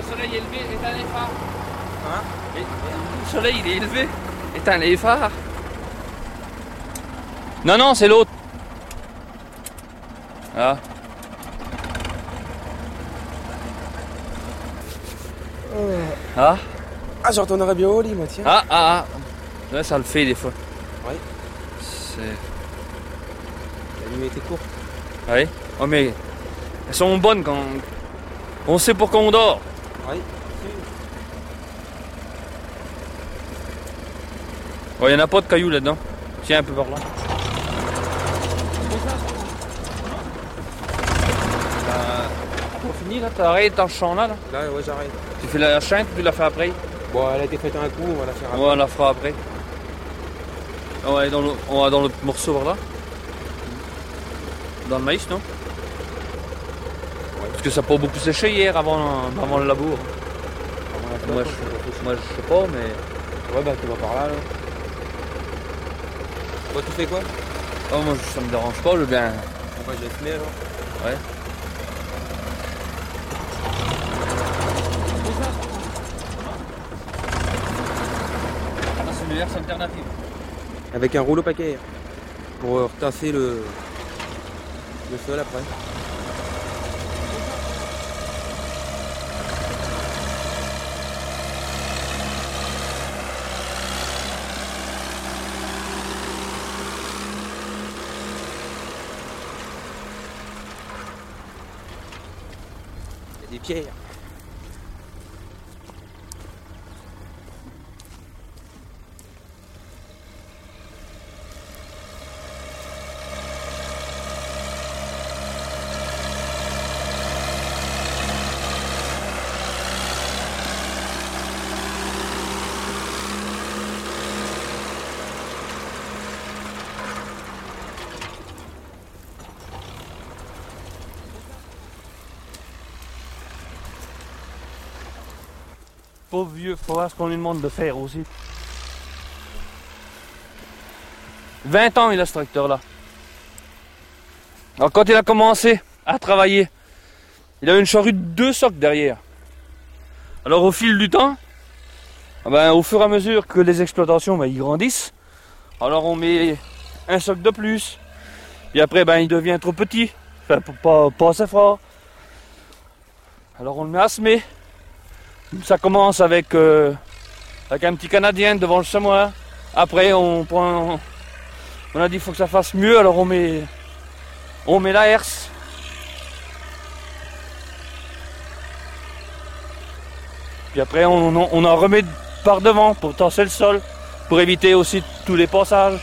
soleil est élevé, éteins les phares. Hein? Et, le soleil il est élevé, éteins les phares. Non, non, c'est l'autre. Ah. Ah. Ah, je retournerai bien au lit, moi, tiens. Ah, ah, ah. Ouais, ça le fait des fois. Oui. C'est... La nuit était courte. Oui. Oh, mais elles sont bonnes quand on sait pourquoi on dort. Oui. Oh, il n'y en a pas de cailloux là-dedans. Tiens, un peu par là. T'as fini là? T'arrêtes dans ce champ là, là? Là, ouais, j'arrête. Tu fais la chaîne, tu la fais après? Bon, elle a été faite un coup, on va la faire après. Ouais, on la fera après. On va aller dans le, on va dans l'autre morceau par là. Dans le maïs, non? Ouais. Parce que ça n'a pas beaucoup séché hier avant, avant le labour. Avant la flotte, moi, hein, je, moi je sais pas, mais... Ouais, bah tu vas par là, là. Toi, tu fais quoi? Oh, moi ça me dérange pas, je veux bien... On va je vais fumer alors. Ouais. Ah, c'est une version alternative. Avec un rouleau paquet pour retasser le, le sol après. Il y a des pierres. Pauvre vieux, faut voir ce qu'on lui demande de faire aussi. vingt ans il a ce tracteur là. Alors quand il a commencé à travailler, il avait une charrue de deux socs derrière. Alors au fil du temps, ben, au fur et à mesure que les exploitations ben, ils grandissent, alors on met un soc de plus. Et après ben, il devient trop petit, enfin, pas, pas assez fort. Alors on le met à semer. Ça commence avec, euh, avec un petit Canadien devant le semoir. Après on prend, on a dit qu'il faut que ça fasse mieux, alors on met, on met la herse. Puis après on, on, on en remet par devant pour tasser le sol, pour éviter aussi tous les passages.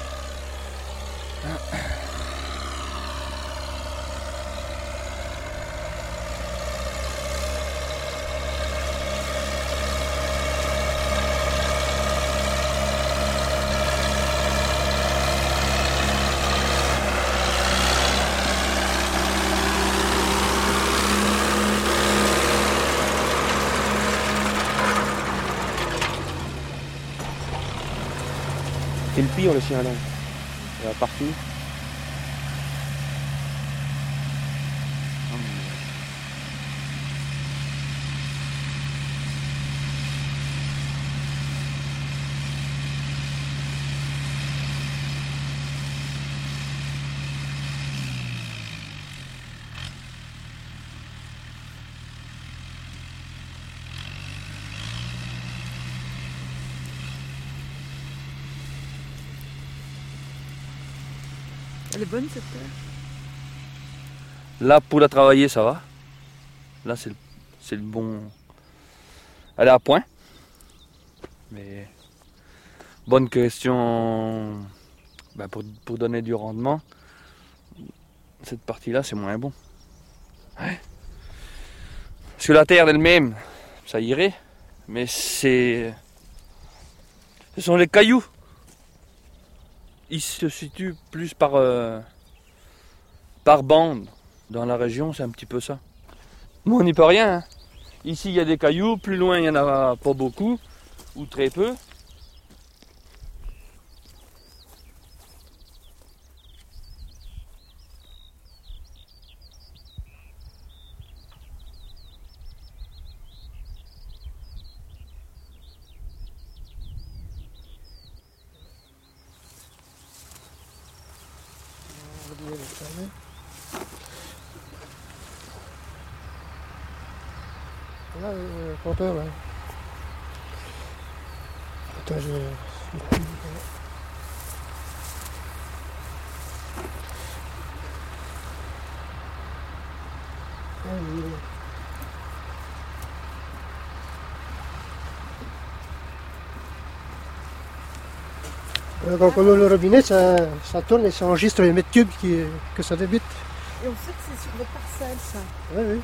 C'est le pire, le chien là. Il va partout. Elle est bonne cette terre. Là pour la travailler ça va. Là c'est le, c'est le bon. Elle est à point. Mais bonne question. Ben pour, pour donner du rendement. Cette partie là c'est moins bon. Ouais. Parce que la terre elle-même, ça irait. Mais c'est. Ce sont les cailloux. Il se situe plus par, euh, par bande. Dans la région, c'est un petit peu ça. Nous, on n'y peut rien. Hein. Ici, il y a des cailloux. Plus loin, il n'y en a pas beaucoup. Ou très peu. Là, le compteur, là. Attends, je vais... Ah, oui. Euh, Quand on ouvre le robinet, ça, ça tourne et ça enregistre les mètres cubes qui, que ça débute. Et on sait que c'est sur votre parcelle, ça. Oui, oui.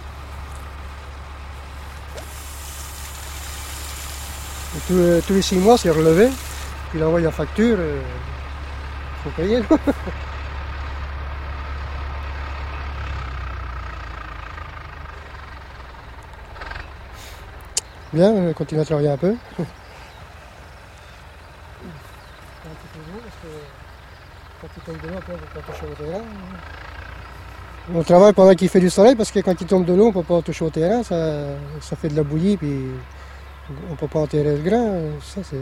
Et tous, euh, tous les six mois, c'est relevé. Puis il envoie la facture. Il faut payer. Bien, on continue à travailler un peu. On travaille pendant qu'il fait du soleil parce que quand il tombe de l'eau, on ne peut pas toucher au terrain, ça, ça fait de la bouillie, puis on ne peut pas enterrer le grain. Ça, c'est...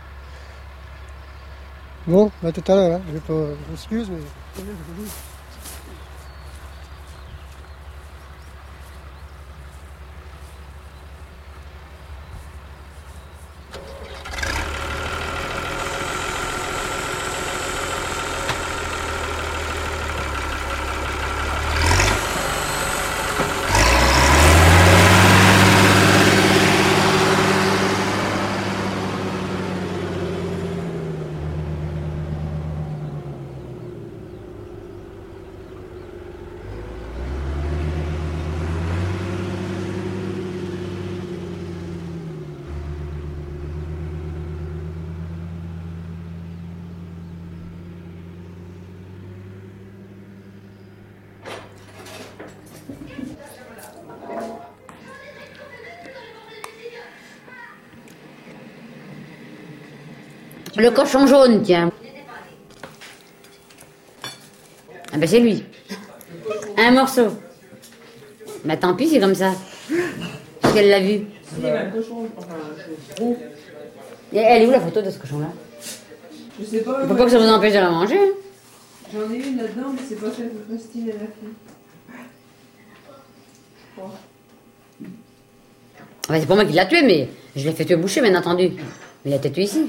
Bon, à tout à l'heure, hein. Je vais pas... je m'excuse, mais... Le cochon jaune, tiens. Ah ben c'est lui. Un morceau. Bah tant pis, c'est comme ça. Parce qu'elle l'a vu. Si, un cochon, enfin, roux. Et elle est où la photo de ce cochon-là? Je sais pas. Il faut pas que ça vous empêche de la manger. Hein. J'en ai une là-dedans, mais c'est pas celle que Christine elle a fait. Je crois. Enfin, c'est pas moi qui l'a tué, mais je l'ai fait tuer boucher, bien entendu. Mais il a été tué ici.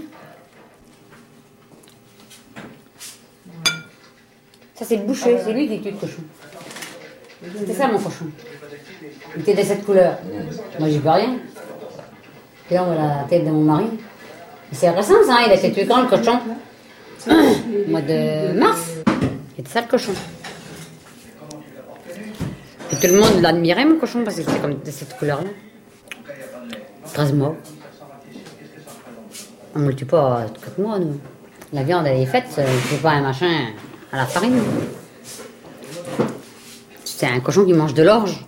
Ça, c'est le boucher, c'est lui qui tue le cochon. C'était ça, mon cochon. Il était de cette couleur. Moi, j'y peux rien. Et là, on voit la tête de mon mari. C'est récent, ça, hein. Il a été tué quand, le cochon? Au mois de mars. C'était ça, le cochon. Et tout le monde l'admirait, mon cochon, parce que c'était comme de cette couleur-là. treize mois. On ne le tue pas quatre mois, nous. La viande, elle est faite, il ne faut pas un machin à la farine. C'est un cochon qui mange de l'orge.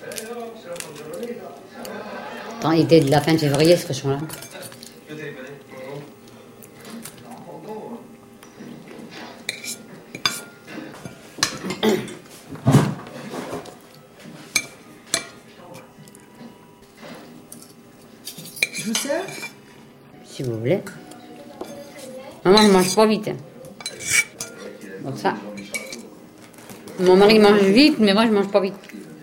Attends, il était de la fin de février, ce cochon-là. Je vous sers? Si vous voulez. Maman, je mange pas vite. Donc ça. Mon mari mange vite, mais moi je mange pas vite.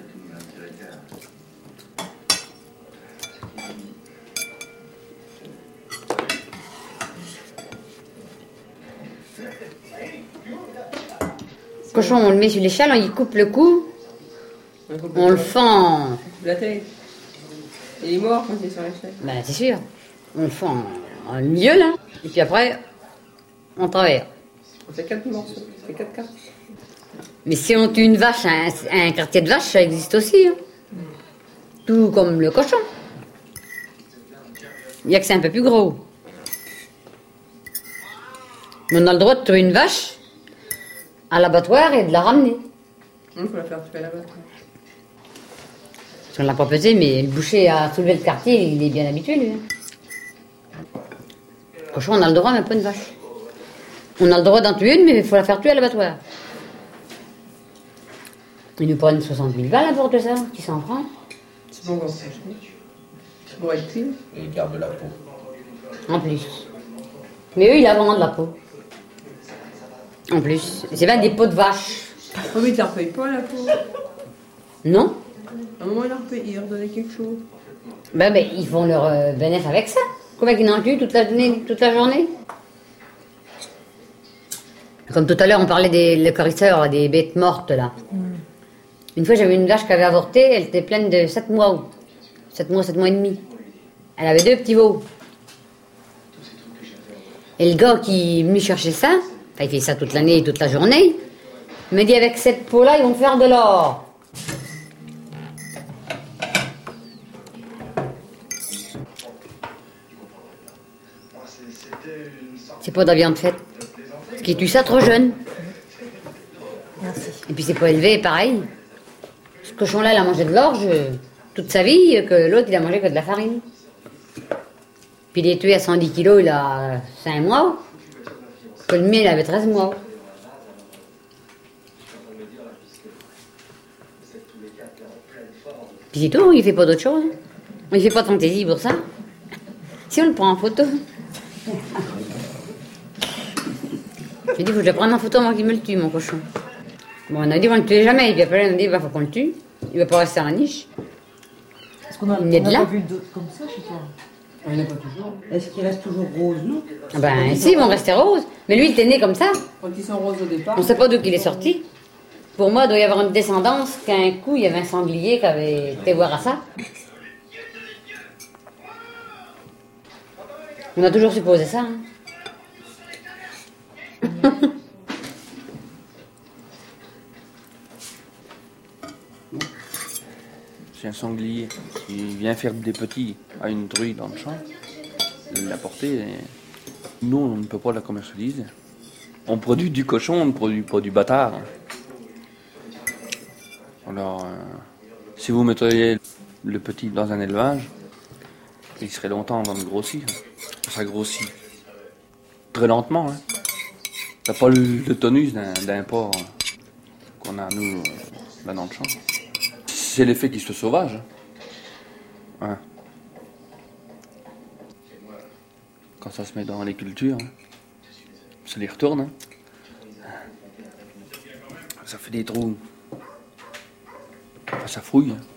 Le cochon, on le met sur l'échelle, on y coupe le cou, on le fend. La tête. Il est mort quand il est sur l'échelle. Ben c'est sûr. On le fend en, en milieu là, et puis après, on travers. On fait quatre morceaux, on fait quatre cartes. Mais si on tue une vache, un, un quartier de vache, ça existe aussi. Hein. Tout comme le cochon. Il y a que c'est un peu plus gros. Mais on a le droit de tuer une vache à l'abattoir et de la ramener. Il faut la faire tuer à l'abattoir. Parce qu'on ne l'a pas pesé, mais le boucher a soulevé le quartier, il est bien habitué, lui. Hein. Le cochon, on a le droit, mais pas une vache. On a le droit d'en tuer une, mais il faut la faire tuer à l'abattoir. Ils nous prennent soixante mille balles pour tout ça, qui s'en prend. C'est bon, comme ça. C'est pour être clean. Et ils gardent la peau. En plus. Mais eux, ils la vendent de la peau. En plus. C'est pas des peaux de vache. Oh, mais ils ne la repayent pas, la peau. Non? À un moment, ils leur payaient, ils leur donnaient quelque chose. Ben, ben, ils font leur euh, bénéfice avec ça. Combien qu'ils n'en tuent toute la, journée, toute la journée? Comme tout à l'heure, on parlait des l'écorisseur, des bêtes mortes, là. Mm. Une fois, j'avais une vache qui avait avorté, elle était pleine de sept mois. sept mois, sept mois et demi. Elle avait deux petits veaux. Et le gars qui est venu chercher ça, enfin, il fait ça toute l'année et toute la journée, me dit, avec cette peau-là, ils vont faire de l'or. C'est pas de la viande faite. Parce qu'il tue ça trop jeune. Merci. Et puis c'est pas élevé, pareil. Ce cochon-là, il a mangé de l'orge toute sa vie, que l'autre, il a mangé que de la farine. Puis il est tué à cent dix kilos, il a cinq mois. Que le mien, il avait treize mois. Puis c'est tout, il fait pas d'autre chose. Il fait pas de fantaisie pour ça. Si on le prend en photo. J'ai dit, il faut que je le prenne en photo avant qu'il me le tue, mon cochon. Bon, on a dit, on ne le tue jamais. Et puis après, on a dit, il bah, faut qu'on le tue. Il va pas rester en niche. Est-ce qu'on a, il est on a là. pas vu d'autres comme ça chez toi? On n'a pas toujours. Est-ce qu'il reste toujours rose, non? Ah ben, si, ils vont rester roses. Mais lui, il était né comme ça. Quand ils sont roses au départ. On ne sait pas d'où il est sorti. Pour moi, il doit y avoir une descendance qu'un coup, il y avait un sanglier qui avait été voir à ça. On a toujours supposé ça. Hein. C'est un sanglier qui vient faire des petits à une truie dans le champ. Il l'a porté et nous, on ne peut pas la commercialiser. On produit du cochon, on ne produit pas du bâtard. Alors, euh, si vous mettriez le petit dans un élevage, il serait longtemps avant de grossir. Ça grossit très lentement. Hein. Ça n'a pas le, le tonus d'un, d'un porc qu'on a, nous, là dans le champ. C'est l'effet qui se sauvage. Hein. Quand ça se met dans les cultures, hein, ça les retourne. Hein. Ça fait des trous. Enfin, ça fouille. Hein.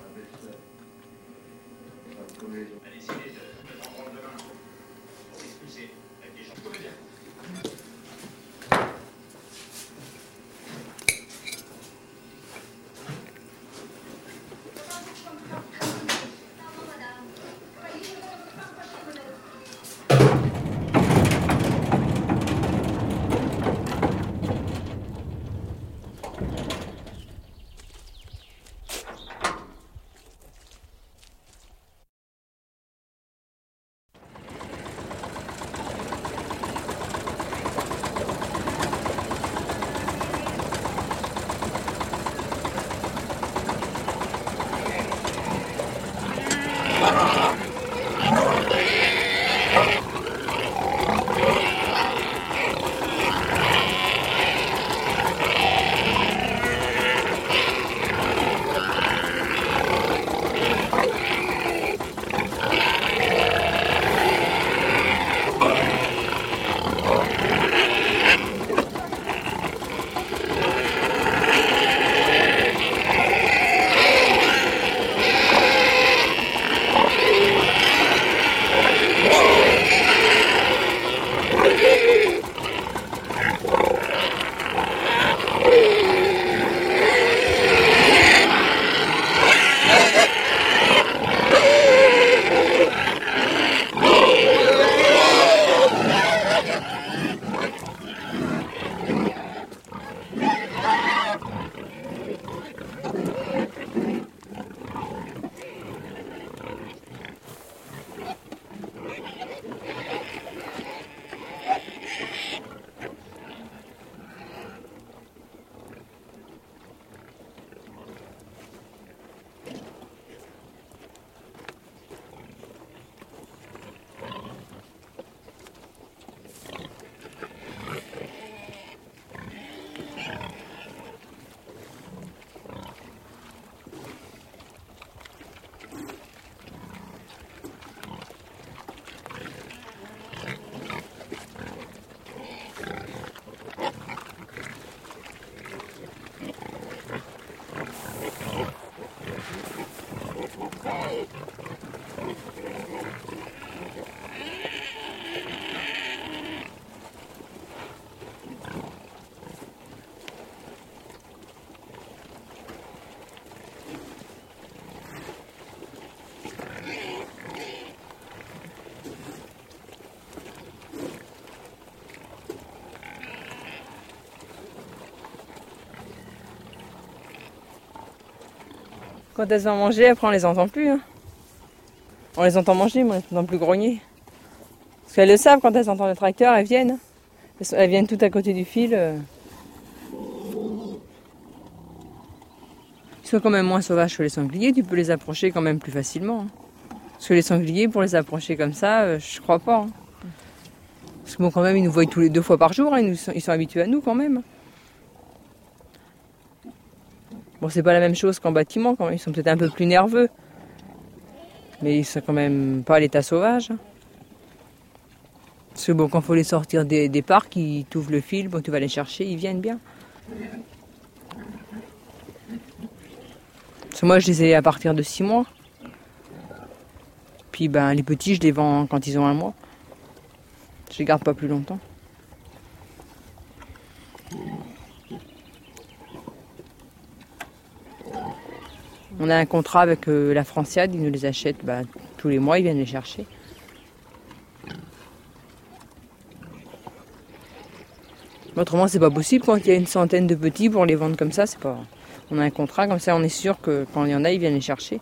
Quand elles ont mangé, après on les entend plus. Hein. On les entend manger, mais on les entend plus grogner. Parce qu'elles le savent, quand elles entendent le tracteur, elles viennent. Elles viennent tout à côté du fil. Ils sont quand même moins sauvages que les sangliers, tu peux les approcher quand même plus facilement. Parce que les sangliers, pour les approcher comme ça, je crois pas. Parce que bon, quand même, ils nous voient tous les deux fois par jour, hein, ils, nous sont, ils sont habitués à nous quand même. Bon, c'est pas la même chose qu'en bâtiment, quand même. Ils sont peut-être un peu plus nerveux. Mais ils sont quand même pas à l'état sauvage. Parce que bon, quand il faut les sortir des, des parcs, ils t'ouvrent le fil, bon, tu vas les chercher, ils viennent bien. Parce que moi, je les ai à partir de six mois. Puis ben, les petits, je les vends quand ils ont un mois. Je les garde pas plus longtemps. On a un contrat avec euh, la Franciade, ils nous les achètent bah, tous les mois, ils viennent les chercher. Autrement, c'est pas possible quand il y a une centaine de petits pour les vendre comme ça, c'est pas. On a un contrat comme ça, on est sûr que quand il y en a, ils viennent les chercher.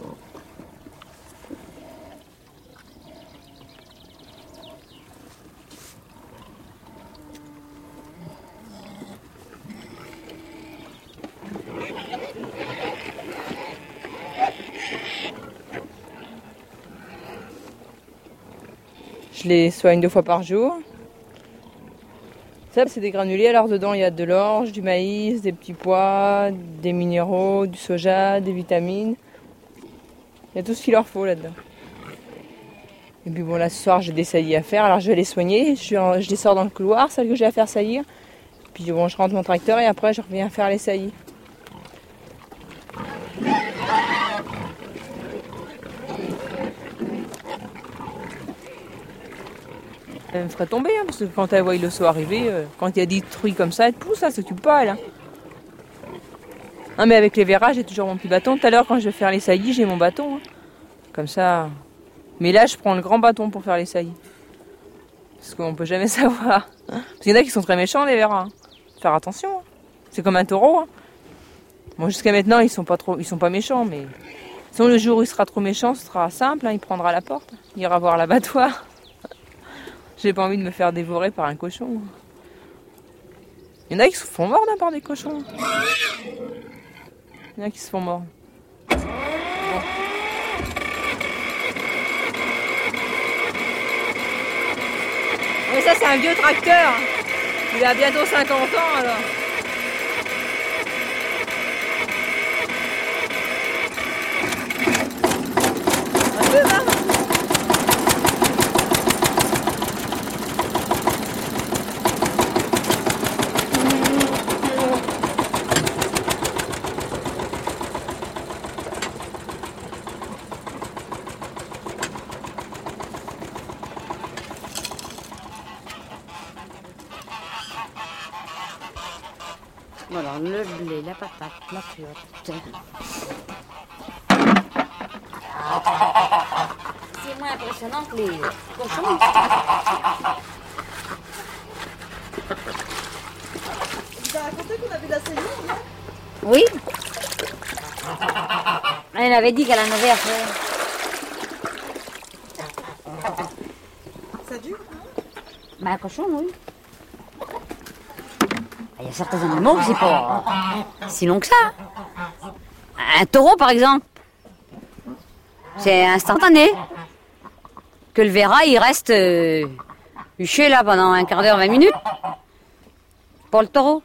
Je les soigne deux fois par jour. Ça, c'est des granulés. Alors dedans, il y a de l'orge, du maïs, des petits pois, des minéraux, du soja, des vitamines. Il y a tout ce qu'il leur faut là-dedans. Et puis bon, là, ce soir, j'ai des saillies à faire. Alors je vais les soigner. Je, je les sors dans le couloir, celles que j'ai à faire saillir. Puis bon, je rentre mon tracteur et après, je reviens faire les saillies. Elle me ferait tomber, hein, parce que quand elle voit le saut arriver, euh, quand il y a des truies comme ça, elle pousse, ça s'occupe pas, elle. Hein. Non, mais avec les verras, j'ai toujours mon petit bâton. Tout à l'heure, quand je vais faire les saillies, j'ai mon bâton. Hein. Comme ça. Mais là, je prends le grand bâton pour faire les saillies. Parce qu'on peut jamais savoir. Parce qu'il y en a qui sont très méchants, les verras. Hein. Faire attention. Hein. C'est comme un taureau. Hein. Bon, jusqu'à maintenant, ils sont pas trop, ils sont pas méchants, mais sinon le jour où il sera trop méchant, ce sera simple. Hein, il prendra la porte, il ira voir l'abattoir. J'ai pas envie de me faire dévorer par un cochon. Il y en a qui se font mordre hein, par des cochons. Il y en a qui se font mordre. Bon. Mais ça, c'est un vieux tracteur. Il a bientôt cinquante ans alors. Un peu, hein. Voilà, le blé, la patate, la flotte. C'est moins impressionnant que les cochons. Tu as raconté qu'on avait de la saillie hier ? Oui. Elle avait dit qu'elle en avait à faire. Ça dure ? Bah, un cochon, oui. Il y a certains animaux, c'est pas si long que ça. Un taureau, par exemple. C'est instantané. Que le verra, il reste euh, huché là pendant un quart d'heure, vingt minutes. Pour le taureau.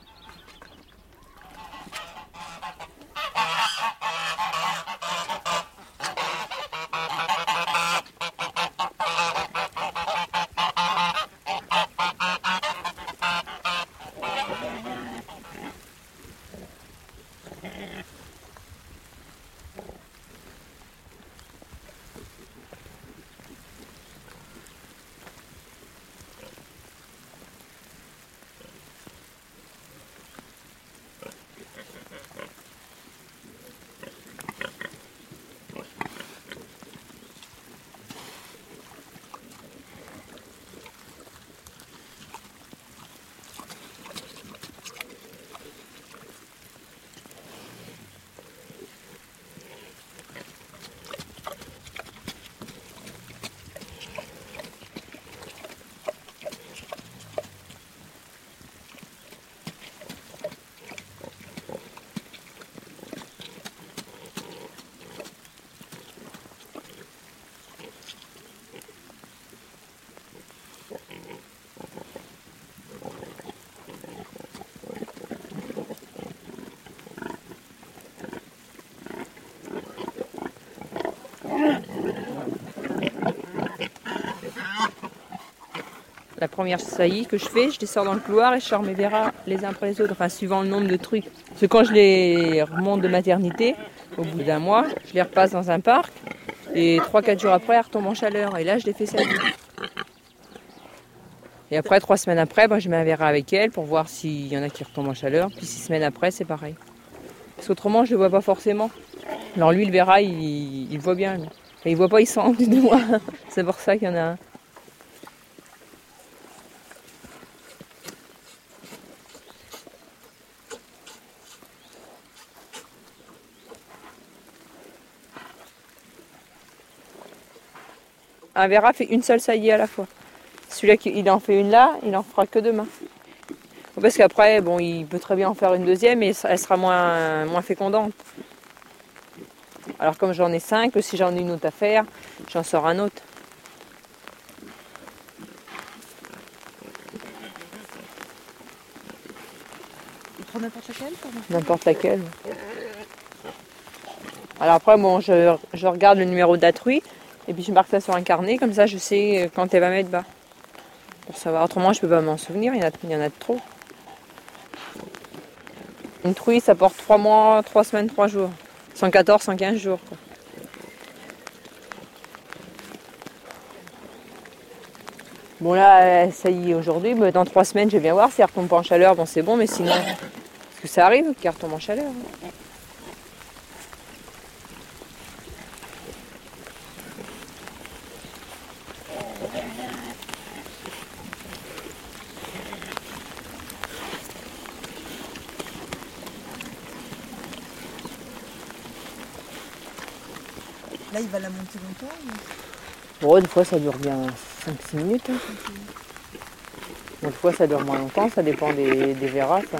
La première saillie que je fais, je les sors dans le couloir et je sors mes verras les uns après les autres, enfin suivant le nombre de trucs. Parce que quand je les remonte de maternité, au bout d'un mois, je les repasse dans un parc et trois quatre jours après, elles retombent en chaleur et là, je les fais saillir. Et après, trois semaines après, ben, je mets un verra avec elles pour voir s'il y en a qui retombent en chaleur. Puis six semaines après, c'est pareil. Parce qu'autrement, je ne le vois pas forcément. Alors lui, le verra, il, il voit bien. Lui. Enfin, il ne voit pas, il sent en plus de moi. C'est pour ça qu'il y en a un. Un verra fait une seule saillie à la fois. Celui-là, il en fait une là, il en fera que demain. Parce qu'après, bon, il peut très bien en faire une deuxième et elle sera moins, moins fécondante. Alors comme j'en ai cinq, si j'en ai une autre à faire, j'en sors un autre. Tu prends n'importe laquelle? N'importe laquelle. Alors après, bon, je, je regarde le numéro de la truie et puis je marque ça sur un carnet, comme ça je sais quand elle va mettre bas. Pour savoir, autrement je peux pas m'en souvenir, il y en a, il y en a de trop. Une truie, ça porte trois mois, trois semaines, trois jours. cent quatorze, cent quinze jours. Quoi. Bon là, ça y est aujourd'hui, mais dans trois semaines je vais bien voir si elle retombe pas en chaleur, bon c'est bon, mais sinon, parce que ça arrive qu'elle retombe en chaleur. Hein. Là, il va la monter longtemps ou... Bon, des fois ça dure bien cinq six minutes. Hein. Des fois ça dure moins longtemps, ça dépend des, des verras. Ça.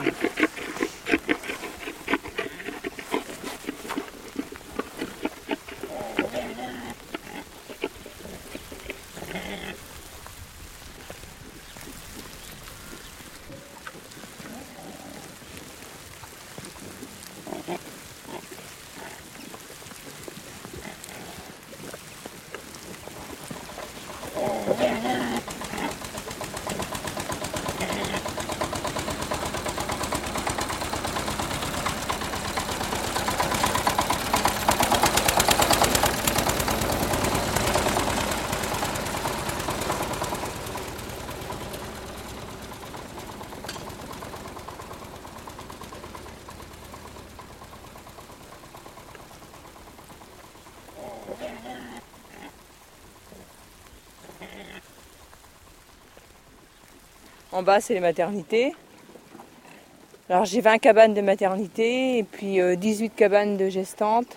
En bas, c'est les maternités. Alors j'ai vingt cabanes de maternité et puis euh, dix-huit cabanes de gestantes.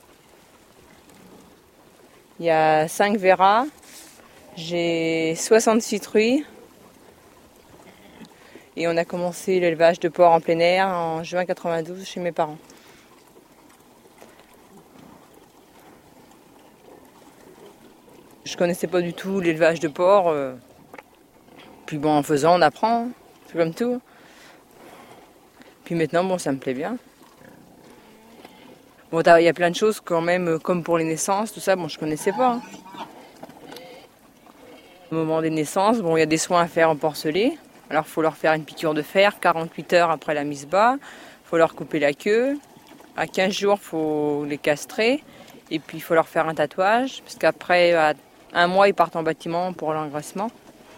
Il y a cinq verras. J'ai soixante-six truies. Et on a commencé l'élevage de porcs en plein air en juin quatre-vingt-douze chez mes parents. Je connaissais pas du tout l'élevage de porcs. Euh... Puis bon, en faisant, on apprend. C'est comme tout. Puis maintenant, bon, ça me plaît bien. Bon, il y a plein de choses quand même, comme pour les naissances, tout ça, bon, je connaissais pas. Hein. Au moment des naissances, bon, il y a des soins à faire en porcelet. Alors, il faut leur faire une piqûre de fer quarante-huit heures après la mise bas. Il faut leur couper la queue. À quinze jours, il faut les castrer. Et puis, il faut leur faire un tatouage. Parce qu'après, à un mois, ils partent en bâtiment pour l'engraissement.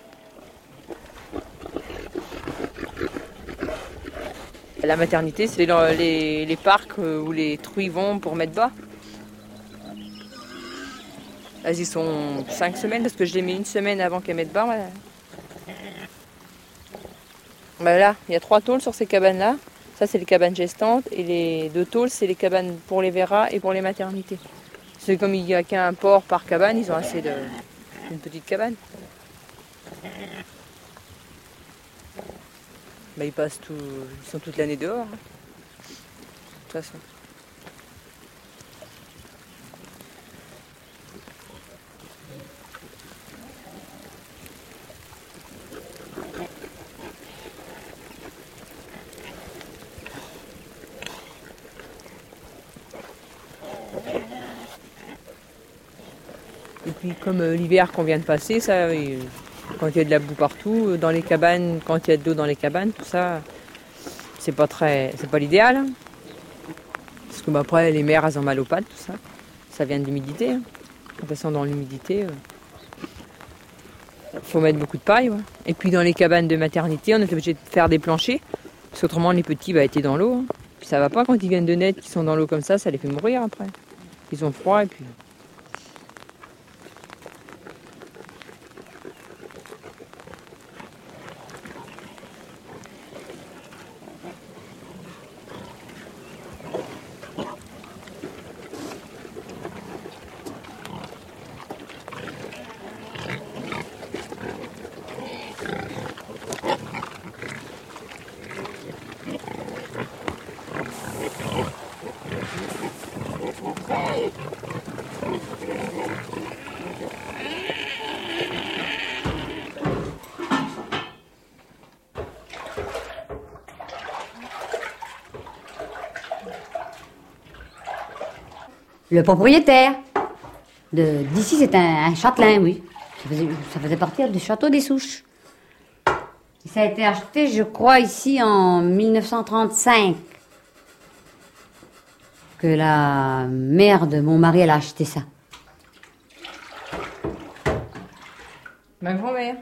La maternité, c'est les, les, les parcs où les truies vont pour mettre bas. Là, ils sont cinq semaines parce que je les mets une semaine avant qu'elles mettent bas. Ouais. Ben là, il y a trois tôles sur ces cabanes-là. Ça, c'est les cabanes gestantes. Et les deux tôles, c'est les cabanes pour les verras et pour les maternités. C'est comme il n'y a qu'un porc par cabane, ils ont assez d'une petite cabane. Ben, ils passent tout, ils sont toute l'année dehors. Hein. De toute façon. Et puis comme euh, l'hiver qu'on vient de passer, ça, il Quand il y a de la boue partout, dans les cabanes, quand il y a de l'eau dans les cabanes, tout ça, c'est pas très, c'est pas l'idéal. Hein. Parce que bah, après, les mères, elles ont mal aux pattes, tout ça. Ça vient de l'humidité. Hein. De toute façon, dans l'humidité, il euh, faut mettre beaucoup de paille. Ouais. Et puis dans les cabanes de maternité, on est obligé de faire des planchers. Parce qu'autrement, les petits bah, étaient dans l'eau. Hein. Puis ça va pas quand ils viennent de naître, qu'ils sont dans l'eau comme ça, ça les fait mourir après. Ils ont froid et puis... Le propriétaire de d'ici, c'est un, un châtelain, oui. Ça faisait, ça faisait partie du château des Souches. Et ça a été acheté, je crois, ici en mille neuf cent trente-cinq. Que la mère de mon mari, elle a acheté ça. Ma grand-mère.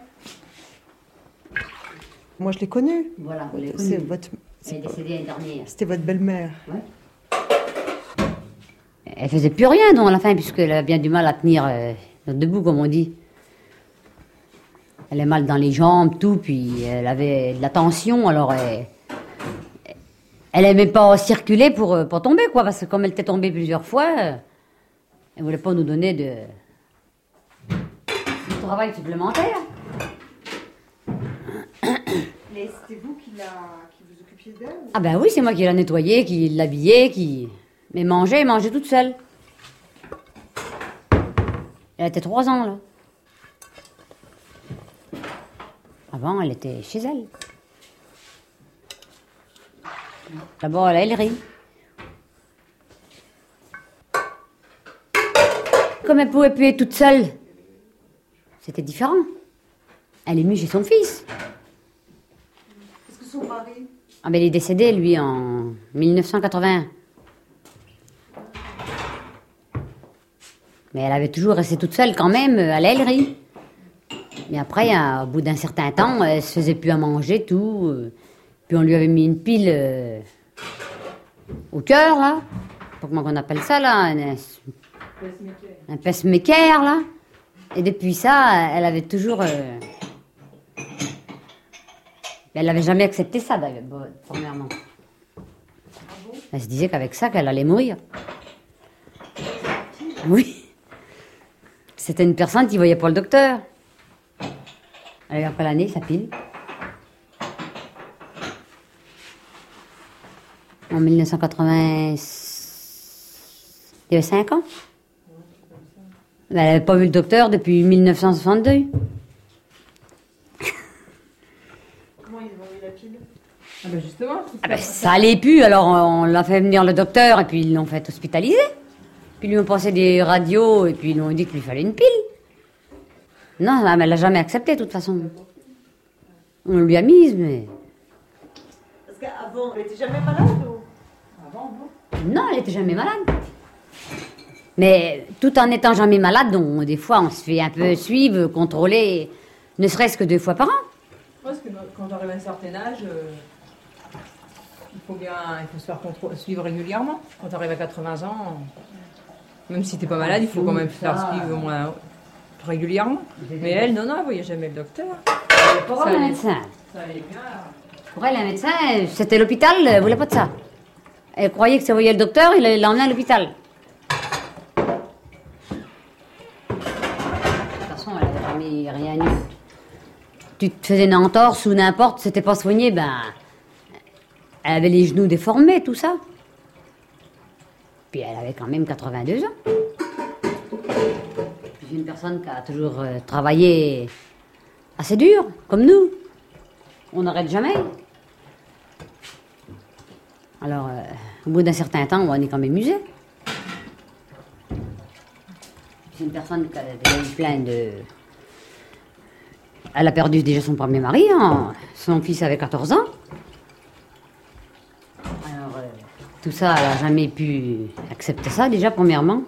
Moi, je l'ai connue. Voilà, vous l'avez C'est connue. votre... Elle est décédée l'année dernière. C'était votre belle-mère. Ouais. Elle faisait plus rien, donc, à la fin, puisqu'elle a bien du mal à tenir euh, debout, comme on dit. Elle a mal dans les jambes, tout, puis elle avait de la tension, alors elle, elle aimait pas circuler pour euh, pas tomber, quoi, parce que comme elle était tombée plusieurs fois, euh, elle voulait pas nous donner de, de travail supplémentaire. Mais c'était vous qui, la... qui vous occupiez d'elle? Ah ben oui, c'est moi qui la nettoyais, qui l'habillais, qui... Mais manger, elle mangeait toute seule. Elle était trois ans, là. Avant, elle était chez elle. D'abord, à la Hellerie. Comme elle pouvait plus être toute seule, c'était différent. Elle est venue chez son fils. Est-ce que son mari? Ah ben, il est décédé, lui, en mille neuf cent quatre-vingt-un. Mais elle avait toujours resté toute seule quand même à la Hellerie. Mais après, au bout d'un certain temps, elle se faisait plus à manger, tout. Puis on lui avait mis une pile euh, au cœur, là. Je sais pas comment on appelle ça, là. Un, un pacemaker, là. Et depuis ça, elle avait toujours... Euh... Elle n'avait jamais accepté ça, d'ailleurs, premièrement. Elle se disait qu'avec ça, qu'elle allait mourir. Oui. C'était une personne qui ne voyait pas le docteur. Elle avait après l'année, sa pile. En mille neuf cent quatre-vingt... Il y avait cinq ans. Elle n'avait pas vu le docteur depuis mille neuf cent soixante-deux. Comment ils ont eu la pile? Ah ben justement. Ah ben, ça allait plus, alors on l'a fait venir le docteur et puis ils l'ont fait hospitaliser. Puis ils lui ont passé des radios et puis ils lui ont dit qu'il lui fallait une pile. Non, elle l'a jamais accepté de toute façon. On lui a mise, mais... Parce qu'avant, elle n'était jamais malade ou... Avant, non? Non, elle n'était jamais malade. Mais tout en étant jamais malade, on, des fois on se fait un peu suivre, contrôler, ne serait-ce que deux fois par an. Parce que quand on arrive à un certain âge, euh, il faut bien il faut se faire contrôler, suivre régulièrement. Quand on arrive à quatre-vingts ans, même si t'es pas malade, il faut quand même faire suivre au moins régulièrement. Mais elle, non, non, elle voyait jamais le docteur. Pour elle, un médecin. Ça allait bien. Pour elle, un médecin, c'était l'hôpital, elle voulait pas de ça. Elle croyait que ça voyait le docteur, il l'emmenait à l'hôpital. De toute façon, elle n'avait jamais rien eu. Tu te faisais une entorse ou n'importe, c'était pas soigné, ben... Elle avait les genoux déformés, tout ça. Puis elle avait quand même quatre-vingt-deux ans. C'est une personne qui a toujours euh, travaillé assez dur, comme nous. On n'arrête jamais. Alors, euh, au bout d'un certain temps, on est quand même usé. C'est une personne qui a eu plein de... Elle a perdu déjà son premier mari, hein. Son fils avait quatorze ans. Alors, euh, tout ça, elle n'a jamais pu accepter ça, déjà, premièrement.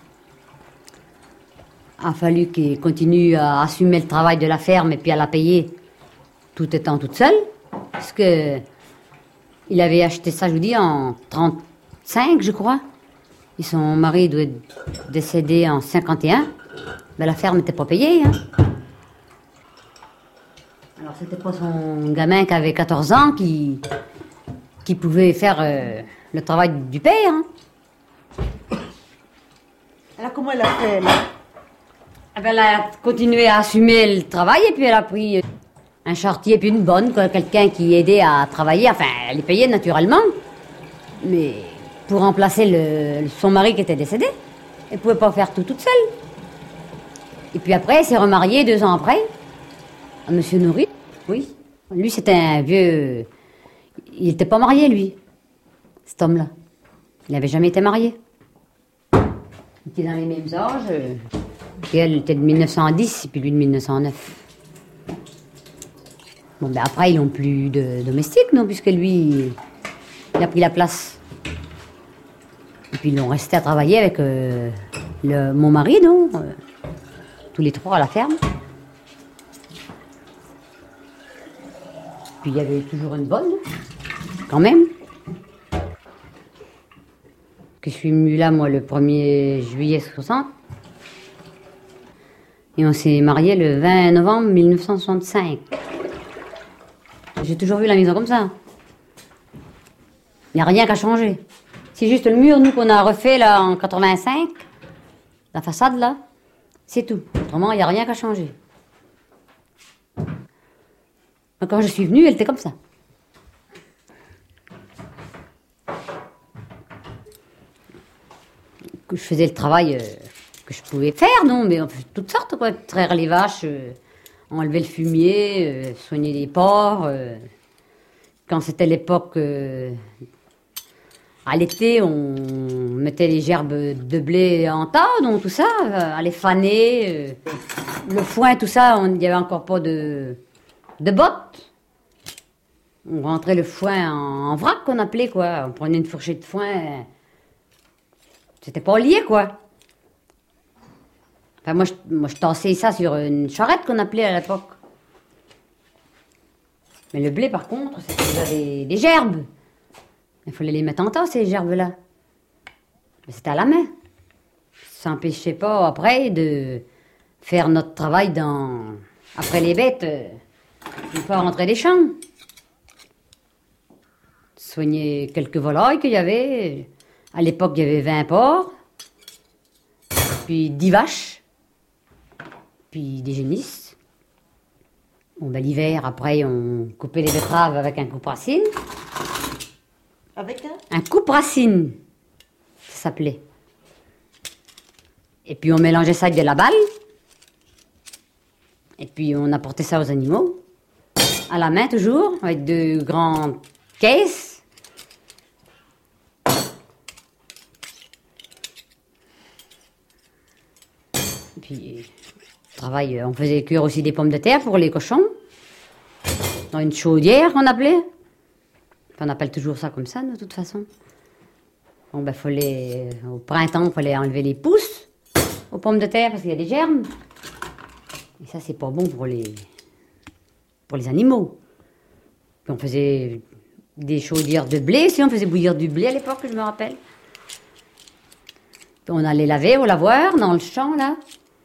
Il a fallu qu'elle continue à assumer le travail de la ferme et puis à la payer tout étant toute seule. Parce que il avait acheté ça, je vous dis, en trente-cinq, je crois. Et son mari doit être décédé en cinquante et un. Ben, la ferme n'était pas payée, hein. Alors, c'était pas son gamin qui avait quatorze ans qui, qui pouvait faire euh, le travail du père, hein. Alors, comment elle a fait, là? Eh ben, elle a continué à assumer le travail et puis elle a pris un charretier puis une bonne, quoi, quelqu'un qui aidait à travailler. Enfin, elle est payée naturellement, mais pour remplacer le, son mari qui était décédé. Elle pouvait pas faire tout toute seule. Et puis après, elle s'est remariée deux ans après, à Monsieur Nourri. Oui. Lui, c'était un vieux... Il n'était pas marié, lui, cet homme-là. Il n'avait jamais été marié. Il était dans les mêmes âges. Et elle était de mille neuf cent dix, et puis lui de mille neuf cent neuf. Bon, ben après, ils n'ont plus de domestique, non, puisque lui, il a pris la place. Et puis ils l'ont resté à travailler avec euh, le, mon mari, non, euh, tous les trois à la ferme. Puis il y avait toujours une bonne, quand même. Que je suis venue là, moi, le premier juillet soixante. Et on s'est mariés le vingt novembre mille neuf cent soixante-cinq. J'ai toujours vu la maison comme ça. Il n'y a rien qu'à changer. C'est juste le mur, nous, qu'on a refait là en quatre-vingt-cinq. La façade, là. C'est tout. Autrement, il n'y a rien qu'à changer. Quand je suis venue, elle était comme ça. Que je faisais le travail... Euh, que je pouvais faire, non, mais on fait toutes sortes, quoi. Traire les vaches, euh, enlever le fumier, euh, soigner les porcs. Euh. Quand c'était l'époque, euh, à l'été, on mettait les gerbes de blé en tas, donc tout ça, euh, à les faner. Euh. Le foin, tout ça, il n'y avait encore pas de, de bottes. On rentrait le foin en, en vrac, qu'on appelait, quoi. On prenait une fourchette de foin. Euh, c'était pas lié, quoi. Enfin, moi, je, moi, je tassais ça sur une charrette qu'on appelait à l'époque. Mais le blé, par contre, c'était déjà des, des gerbes. Il fallait les mettre en tas, ces gerbes-là. Mais c'était à la main. Ça n'empêchait pas, après, de faire notre travail dans... Après les bêtes, euh, une fois rentré des champs. Soigner quelques volailles qu'il y avait. À l'époque, il y avait vingt porcs. Puis dix vaches. Puis des génisses. Bon, ben, l'hiver, après, on coupait les betteraves avec un coupe-racine. Avec un Un coupe-racine, ça s'appelait. Et puis on mélangeait ça avec de la balle. Et puis on apportait ça aux animaux. À la main toujours, avec de grandes caisses. Et puis... Travail, on faisait cuire aussi des pommes de terre pour les cochons, dans une chaudière qu'on appelait. Enfin, on appelle toujours ça comme ça, de toute façon. Bon, ben, fallait, au printemps, il fallait enlever les pousses aux pommes de terre parce qu'il y a des germes. Et ça, c'est pas bon pour les, pour les animaux. Puis on faisait des chaudières de blé, si on faisait bouillir du blé à l'époque, je me rappelle. Puis on allait laver au lavoir, dans le champ, là.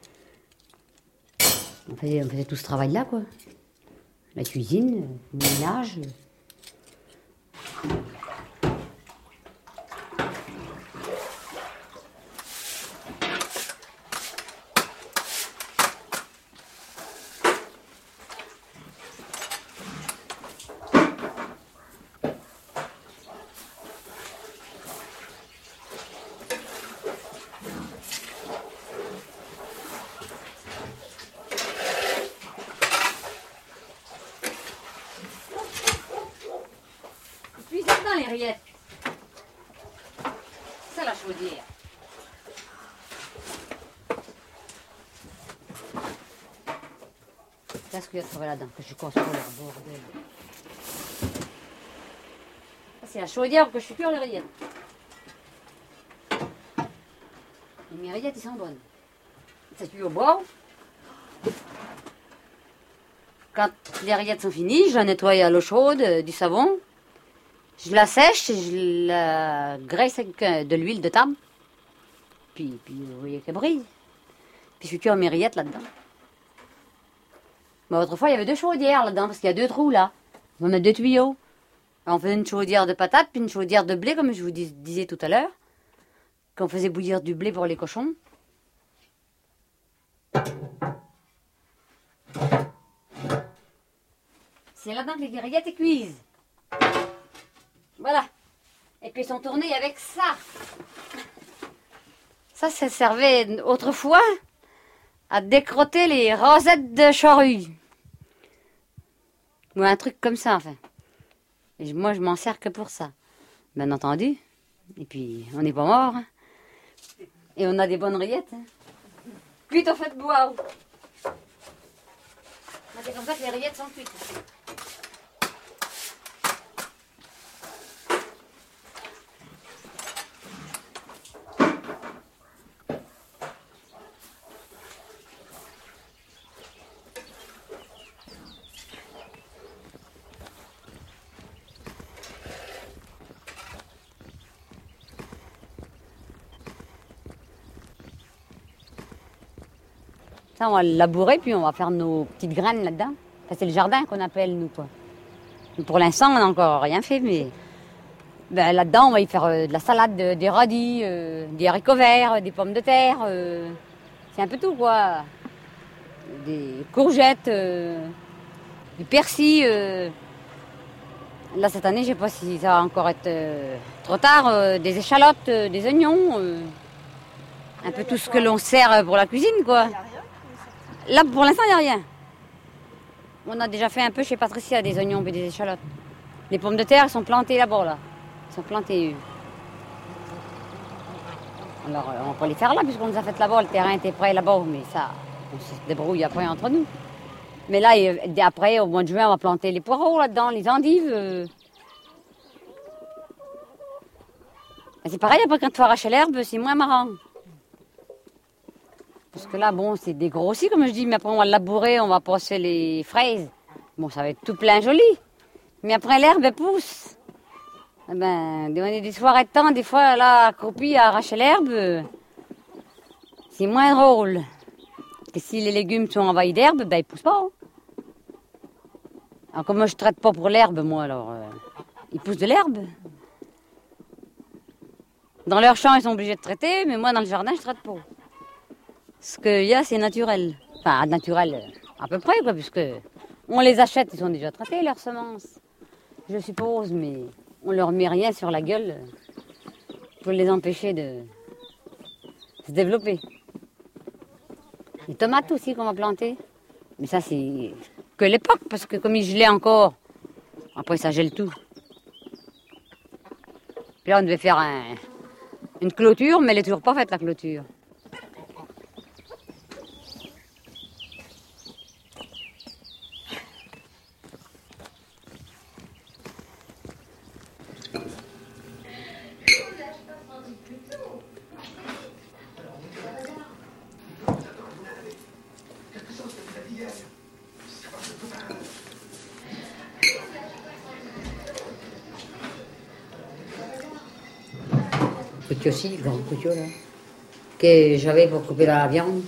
On faisait, on faisait tout ce travail-là, quoi. La cuisine, le ménage. Les rillettes. C'est la chaudière. Ça, Qu'est-ce qu'il y a trouvé là-dedans que je construis leur bordel. Ça, c'est la chaudière que je suis cuire les rillettes. Et mes rillettes, ils sont bonnes. Ça cuit au bord. Quand les rillettes sont finies, je la nettoie à l'eau chaude, euh, du savon. Je la sèche et je la graisse avec euh, de l'huile de table. Puis, puis vous voyez qu'elle brille. Puis je cuire mes rillettes là-dedans. Mais autrefois, il y avait deux chaudières là-dedans, parce qu'il y a deux trous là. On va mettre deux tuyaux. On faisait une chaudière de patates, puis une chaudière de blé, comme je vous dis, disais tout à l'heure. Quand on faisait bouillir du blé pour les cochons. C'est là-dedans que les rillettes est cuisent. Voilà. Et puis ils sont tournés avec ça. Ça, ça servait autrefois à décrotter les rosettes de charrue. Ou un truc comme ça, enfin. Et moi, je m'en sers que pour ça. Bien entendu. Et puis, on n'est pas mort. Hein. Et on a des bonnes rillettes. Hein. Cuites au feu de bois. C'est comme ça que les rillettes sont cuites. Ça, on va le labourer, puis on va faire nos petites graines là-dedans. Enfin, c'est le jardin qu'on appelle, nous, quoi. Pour l'instant, on n'a encore rien fait, mais ben, là-dedans, on va y faire euh, de la salade, de, des radis, euh, des haricots verts, des pommes de terre. Euh, c'est un peu tout, quoi. Des courgettes, euh, du persil. Euh. Là, cette année, je ne sais pas si ça va encore être euh, trop tard. Euh, des échalotes, euh, des oignons. Euh, un peu tout ce que l'on sert pour la cuisine, quoi. Là, pour l'instant, il n'y a rien. On a déjà fait un peu chez Patricia, des oignons et des échalotes. Les pommes de terre sont plantées là-bas, là. Elles sont plantées. Alors, on peut les faire là, puisqu'on les a faites là-bas. Le terrain était prêt là-bas, mais ça, on se débrouille après entre nous. Mais là, après, au mois de juin, on va planter les poireaux là-dedans, les endives. C'est pareil, après, quand tu arraches l'herbe, c'est moins marrant. Parce que là, bon, c'est dégrossi, comme je dis, mais après, on va labourer, on va passer les fraises. Bon, ça va être tout plein joli. Mais après, l'herbe, elle pousse. Eh ben, on est des soirées de temps, des fois, là, accroupi à arracher l'herbe, c'est moins drôle. Parce que si les légumes sont envahis d'herbe, ben, ils poussent pas. Hein. Alors, comme moi, je traite pas pour l'herbe, moi, alors, euh, ils poussent de l'herbe. Dans leur champ, ils sont obligés de traiter, mais moi, dans le jardin, je traite pas. Ce qu'il y a, c'est naturel. Enfin, naturel, à peu près, quoi, puisque on les achète, ils sont déjà traités, leurs semences. Je suppose, mais on leur met rien sur la gueule pour les empêcher de se développer. Les tomates aussi qu'on va planter. Mais ça, c'est que l'époque, parce que comme il gelait encore, après ça gèle tout. Puis là, on devait faire un, une clôture, mais elle n'est toujours pas faite, la clôture. Couteau aussi, le grand couteau là, que j'avais pour couper la viande.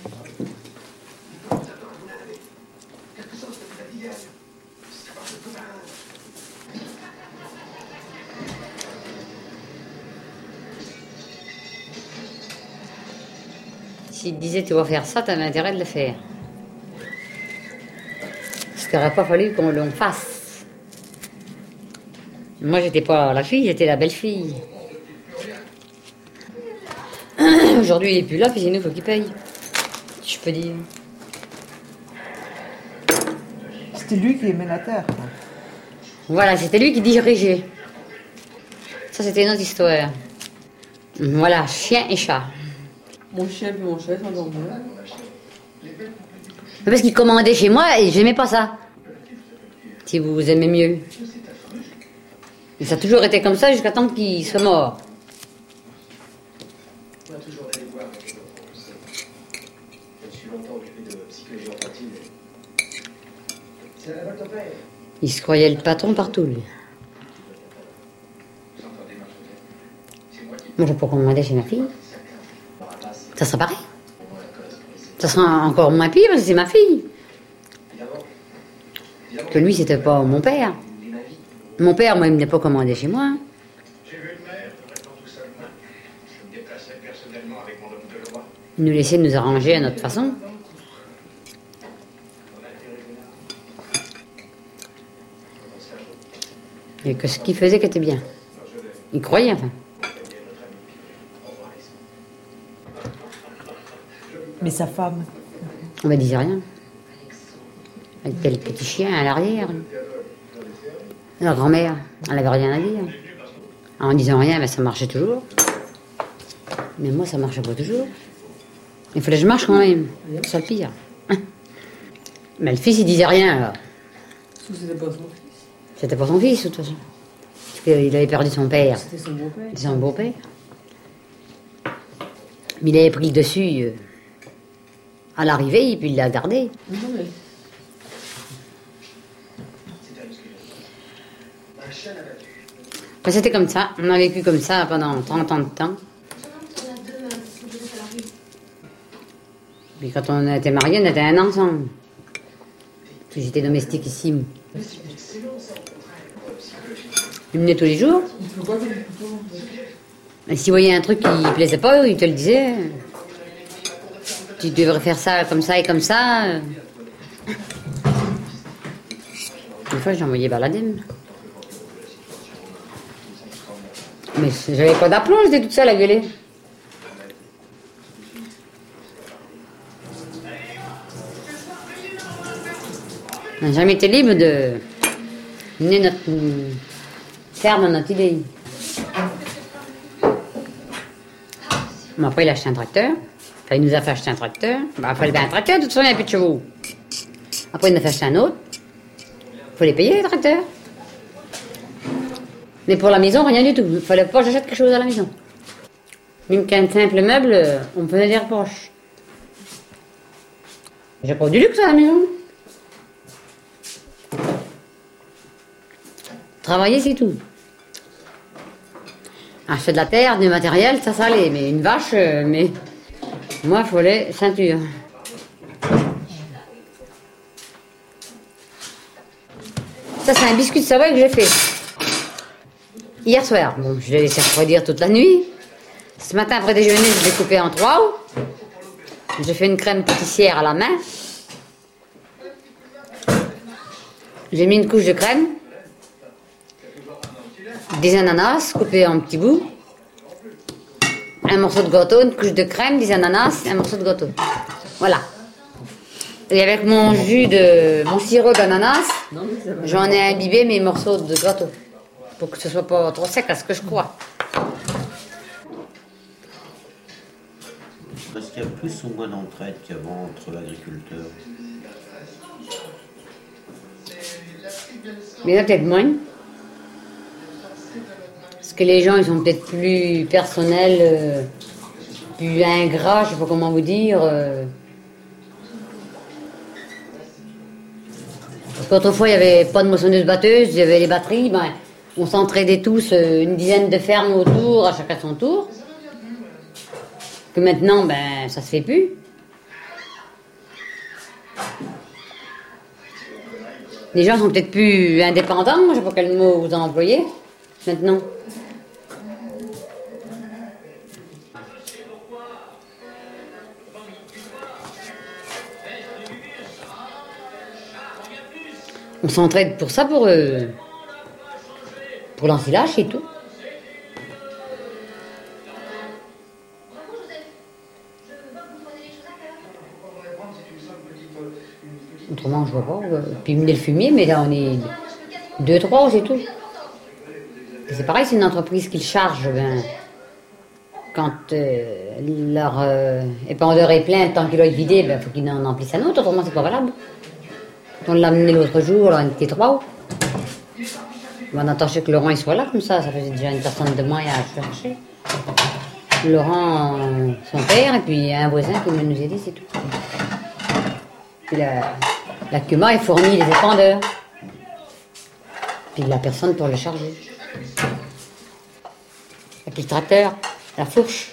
S'il te disait tu vas faire ça, tu avais intérêt de le faire. Parce qu'il n'aurait pas fallu qu'on le fasse. Moi, j'étais pas la fille, j'étais la belle-fille. Aujourd'hui, il n'est plus là, puis c'est nous, il faut qu'il paye. Si je peux dire. C'était lui qui aimait la terre. Quoi. Voilà, c'était lui qui dirigeait. Ça, c'était une autre histoire. Voilà, chien et chat. Mon chien et mon chat sont dormis. Mais parce qu'il commandait chez moi et j'aimais pas ça. Si vous aimez mieux. Et ça a toujours été comme ça jusqu'à temps qu'il soit mort. Il se croyait le patron partout, lui. Moi, je peux commander chez ma fille. Ça sera pareil. Ça sera encore moins pire parce que c'est ma fille. Que lui, c'était pas mon père. Mon père, moi, il ne me l'a pas commandé chez moi. Il nous laissait nous arranger à notre façon. Et que ce qu'il faisait qui était bien. Il croyait, enfin. Mais sa femme? On ne disait rien. Elle était le petit chien à l'arrière. La grand-mère, elle n'avait rien à dire. En disant rien, ben, ça marchait toujours. Mais moi, ça ne marchait pas toujours. Il fallait que je marche quand même. C'est ça le pire. Mais le fils, il disait rien, alors. C'était pas son fils. C'était pas son fils, de toute façon. Parce qu'il avait perdu son père. C'était son beau-père. C'était son beau-père. Mais il avait pris le dessus euh, à l'arrivée, et puis il l'a gardé. Non, mais... Ben, c'était comme ça. On a vécu comme ça pendant trente ans de temps. Puis quand on était mariés, on était un an ensemble. Puis j'étais domestique ici. Il venait tous les jours. Et s'il voyait un truc qui ne plaisait pas, il te le disait. Tu devrais faire ça comme ça et comme ça. Une fois, j'ai envoyé balader. Mais j'avais pas d'aplomb, j'étais toute seule à gueuler. On n'a jamais été libre de mener notre ferme à notre idée. Bon, après, il a acheté un tracteur. Enfin, il nous a fait acheter un tracteur. Ben, il fallait bien un tracteur, de toute façon, il n'y a plus de chevaux. Après, il nous a fait acheter un autre. Il faut les payer, les tracteurs. Mais pour la maison, rien du tout. Il ne fallait pas que j'achète quelque chose à la maison. Même qu'un simple meuble, on me faisait des reproches. J'ai pas du luxe à la maison. Travailler, c'est tout. Acheter de la terre, du matériel, ça, ça allait. Mais une vache, euh, mais... Moi, il fallait ceinture. Ça, c'est un biscuit de Savoie que j'ai fait. Hier soir. Bon, je l'ai laissé refroidir toute la nuit. Ce matin, après déjeuner, je l'ai coupé en trois. J'ai fait une crème pâtissière à la main. J'ai mis une couche de crème. Des ananas coupés en petits bouts. Un morceau de gâteau, une couche de crème, des ananas, un morceau de gâteau. Voilà. Et avec mon jus de... mon sirop d'ananas, j'en ai imbibé mes morceaux de gâteau. Pour que ce soit pas trop sec, à ce que je crois. Est-ce qu'il y a plus ou moins d'entraide qu'avant entre l'agriculteur? Mais il y en a peut-être moins. Parce que les gens, ils sont peut-être plus personnels, euh, plus ingrats, je sais pas comment vous dire. Euh. Parce qu'autrefois, il n'y avait pas de moissonneuse-batteuse, il y avait les batteries, ben, on s'entraidait tous, euh, une dizaine de fermes autour, à chacun son tour. Que maintenant, ben, ça se fait plus. Les gens sont peut-être plus indépendants, je sais pas quel mot vous employez, maintenant. On s'entraide pour ça, pour, euh, pour l'ensilage et tout. Autrement, je vois pas. Puis mener le fumier, mais là, on est deux, trois, c'est tout. C'est pareil, c'est une entreprise qui le charge. Ben, quand euh, leur euh, épandeur est plein, tant qu'il doit être vidé, il ben, faut qu'ils en emplissent un autre, autrement c'est pas valable. On l'a amené l'autre jour, on était trois. On attendait que Laurent il soit là, comme ça, ça faisait déjà une personne de moins à chercher. Laurent, son père, et puis un voisin qui venait nous aider, c'est tout. Puis la, la Cuma, elle fournit les épandeurs. Puis la personne pour le charger. Et puis le tracteur, la fourche.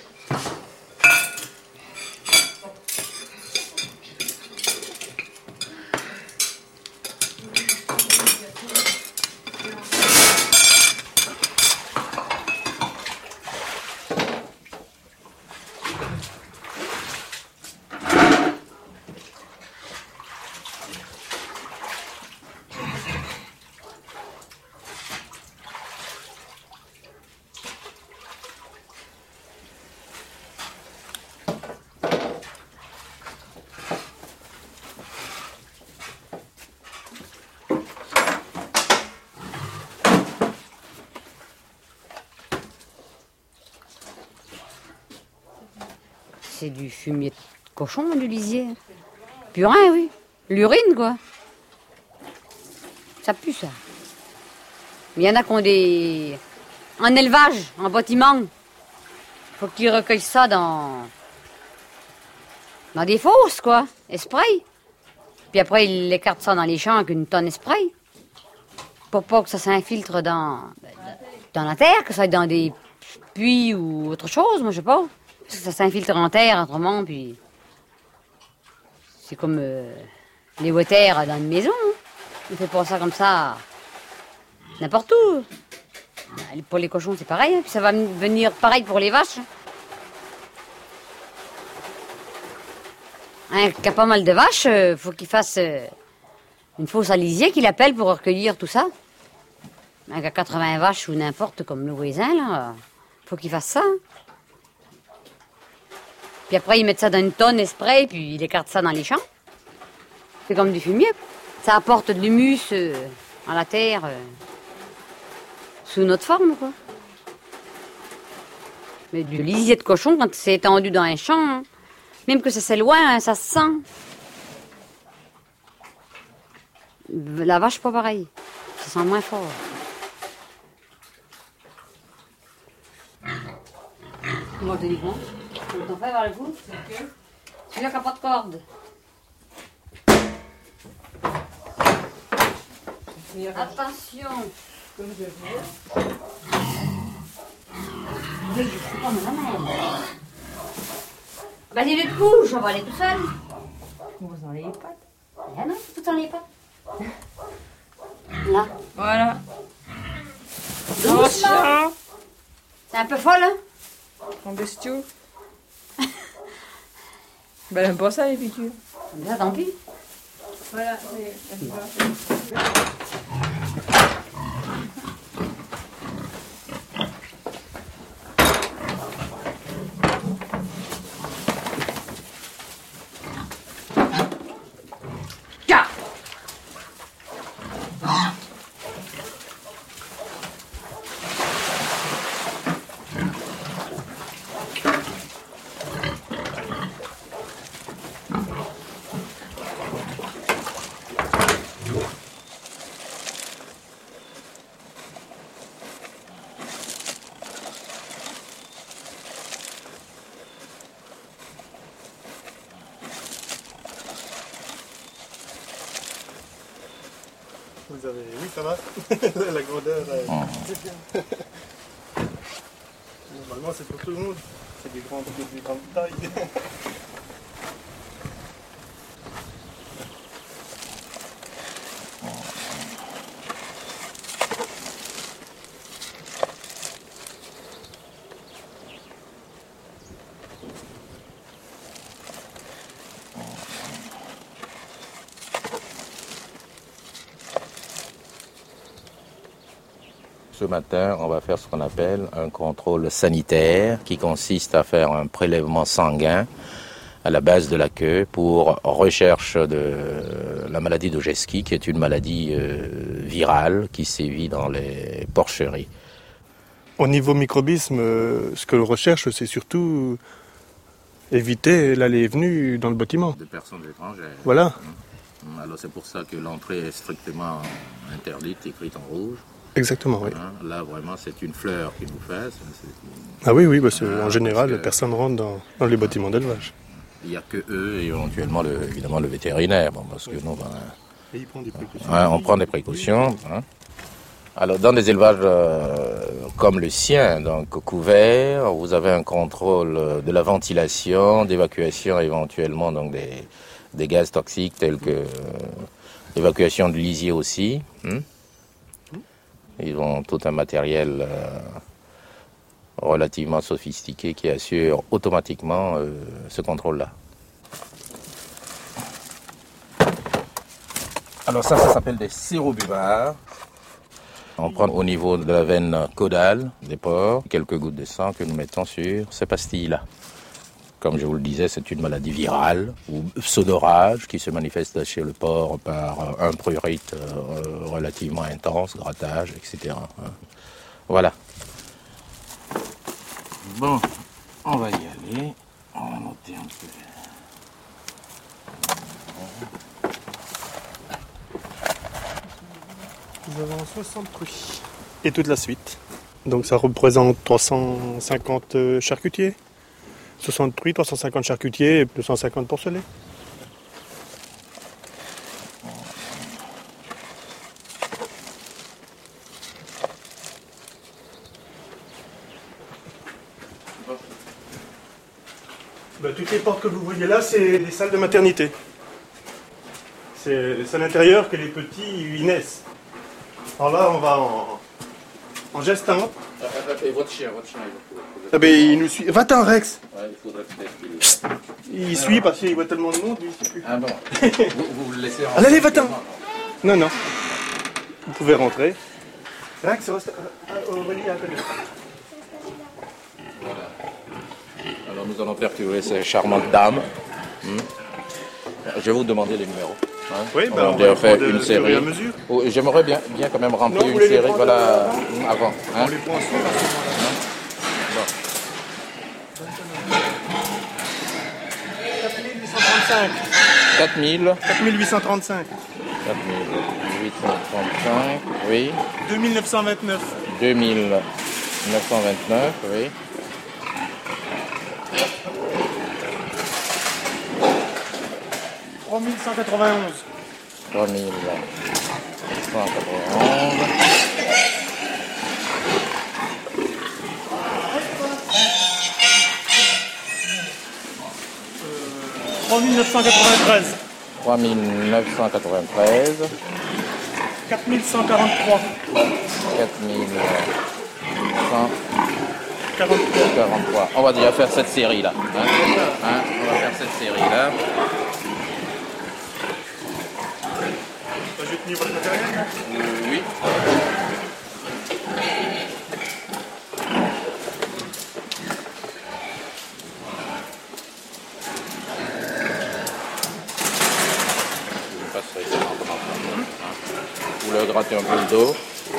C'est du fumier de cochon, du lisier. Purin, oui. L'urine, quoi. Ça pue, ça. Il y en a qui ont des... En élevage, en bâtiment. Faut qu'ils recueillent ça dans... Dans des fosses, quoi. Et spray. Puis après, ils écartent ça dans les champs avec une tonne de spray. Pour pas que ça s'infiltre dans... dans la terre, que ça aille dans des puits ou autre chose, moi, je sais pas. Parce que ça s'infiltre en terre, autrement, puis... C'est comme euh, les water dans une maison. On fait pas ça comme ça n'importe où. Pour les cochons, c'est pareil. Hein, puis ça va venir pareil pour les vaches. Un qui a pas mal de vaches, euh, faut qu'il fasse euh, une fosse à lisier, qu'il appelle pour recueillir tout ça. Un qui a quatre-vingts vaches ou n'importe, comme le voisin, là, faut qu'il fasse ça. Hein. Puis après, ils mettent ça dans une tonne et spray, puis ils écartent ça dans les champs. C'est comme du fumier. Ça apporte de l'humus euh, à la terre, euh, sous notre forme, quoi. Mais du lisier de cochon, quand c'est étendu dans un champ, hein, même que ça c'est loin, hein, ça se sent. La vache, pas pareil. Ça sent moins fort. Moi, je dis bon. On fait vers le bout, c'est que celui-là qui n'a pas de corde. Attention. Comme je veux. Oui, je suis comme la même. Bah, dis le coup, je vais aller tout seul. Vous dans les pattes. Ah non, tout dans les pattes. Là. Voilà. Doucement. C'est un peu folle, hein? En bestiau. Ben, elle aime pas ça, les piqûres. Là, tant pis. Voilà, c'est... Vous avez... Oui, ça va. La grandeur... Euh... Oh. Normalement, c'est pour tout le monde. C'est des grandes, des grandes tailles. Ce matin, on va faire ce qu'on appelle un contrôle sanitaire qui consiste à faire un prélèvement sanguin à la base de la queue pour recherche de la maladie d'Ojeski, qui est une maladie euh, virale qui sévit dans les porcheries. Au niveau microbisme, euh, ce que l'on recherche, c'est surtout éviter l'allée et venue dans le bâtiment. De personnes étrangères. Voilà. Alors c'est pour ça que l'entrée est strictement interdite, écrite en rouge. Exactement, oui. Hein, là, vraiment, c'est une fleur qui nous fait. C'est... Ah oui, oui, parce ah, en général, parce que... personne ne rentre dans, dans les bâtiments d'élevage. Il n'y a que eux et éventuellement, le, évidemment, le vétérinaire. Bon, parce que nous, ben, et il prend des précautions. Hein, on prend des précautions. Hein. Alors, dans des élevages euh, comme le sien, donc couvert, vous avez un contrôle de la ventilation, d'évacuation éventuellement donc des, des gaz toxiques tels que euh, l'évacuation de lisier aussi. Hein. Ils ont tout un matériel euh, relativement sophistiqué qui assure automatiquement euh, ce contrôle-là. Alors ça, ça s'appelle des sérobuvards. On prend au niveau de la veine caudale des porcs quelques gouttes de sang que nous mettons sur ces pastilles-là. Comme je vous le disais, c'est une maladie virale ou pseudorage qui se manifeste chez le porc par un prurite euh, relativement intense, grattage, et cetera. Voilà. Bon, on va y aller. On va noter un peu. Nous avons soixante truies. Et toute la suite. Donc ça représente trois cent cinquante charcutiers. soixante truies, trois cent cinquante charcutiers et deux cent cinquante porcelets. Ben, toutes les portes que vous voyez là, c'est les salles de maternité. C'est à l'intérieur que les petits y naissent. Alors là, on va en, en gestant. Et votre chien, votre chien, il va... Ah ben, il nous suit. Va-t'en, Rex. Ouais, il faudrait peut-être qu'il... Il suit parce qu'il voit tellement de monde, lui, il sait plus. Ah bon. vous, vous le laissez rentrer. Allez, allez, va-t'en. Non, non. Vous pouvez rentrer. Rex, reste... Aurélie, à côté. Voilà. Alors nous allons perturber ces charmantes dames. Hmm. Je vais vous demander les numéros. Hein. Oui, on bah, va on va faire prendre une de, série. à mesure. Oh, j'aimerais bien, bien quand même remplir non, une série, voilà, avant. avant hein. On les prend ensemble à ce moment-là. Bon. quatre mille huit cent trente-cinq. quatre mille. quatre mille huit cent trente-cinq. quatre mille huit cent trente-cinq, oui. deux mille neuf cent vingt-neuf. deux mille neuf cent vingt-neuf, oui. trois mille cent quatre-vingt-onze. trois mille cent quatre-vingt-onze. trois mille neuf cent quatre-vingt-treize. trois mille neuf cent quatre-vingt-treize. quatre mille cent quarante-trois. quatre mille cent quarante-trois. On va déjà faire cette série-là. Hein hein on va faire cette série-là. J'ai tenu votre matériel. Euh, oui. Je passerai ça en commençant. Vous leur grattez un peu le dos.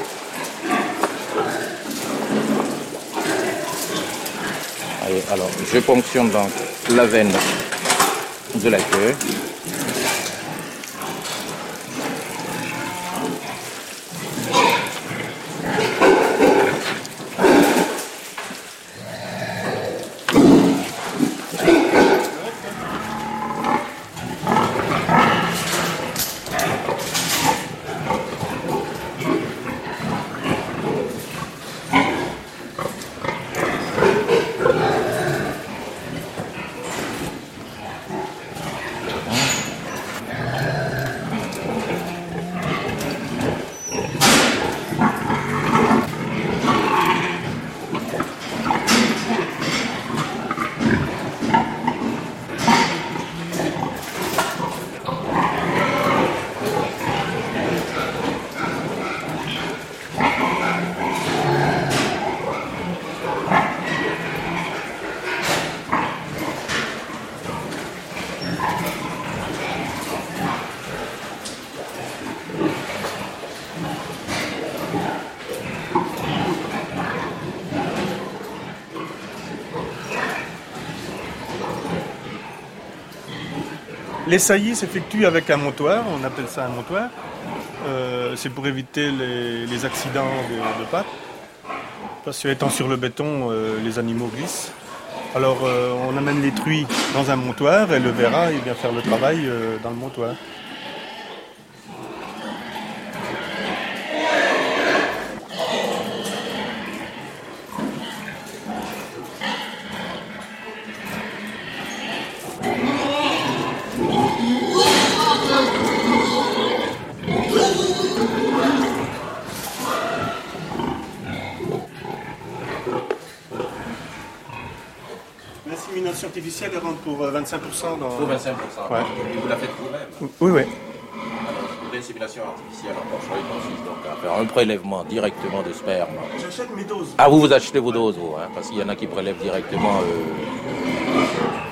Allez, alors, je ponctionne donc la veine de la queue. Les saillies s'effectuent avec un montoir, on appelle ça un montoir. Euh, c'est pour éviter les, les accidents de, de pattes. Parce qu'étant sur le béton, euh, les animaux glissent. Alors euh, on amène les truies dans un montoir et le verra, il vient faire le travail euh, dans le montoir. L'insémination artificielle rentre pour vingt-cinq pour cent dans... Pour vingt-cinq pour cent. Ouais. Et vous la faites vous-même? Oui, oui. L'insémination artificielle en porcherie consiste donc à faire un prélèvement directement de sperme. J'achète mes doses. Ah, vous vous achetez vos doses, vous, hein, parce qu'il y en a qui prélèvent directement... Euh...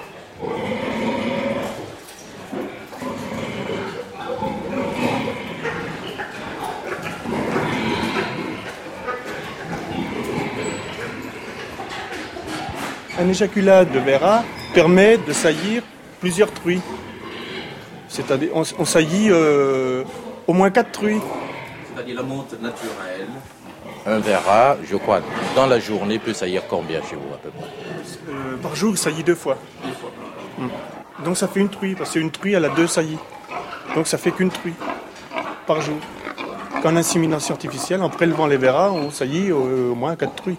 Un éjaculat de verra permet de saillir plusieurs truies. C'est-à-dire, on, on saillit euh, au moins quatre truies. C'est-à-dire la monte naturelle. Un verra, je crois, dans la journée peut saillir combien chez vous à peu près? euh, Par jour, il saillit deux fois. Deux fois. Hum. Donc ça fait une truie, parce qu'une truie, elle a deux saillies. Donc ça fait qu'une truie par jour. Qu'en insémination artificielle, en prélevant les verras, on saillit au, au moins quatre truies.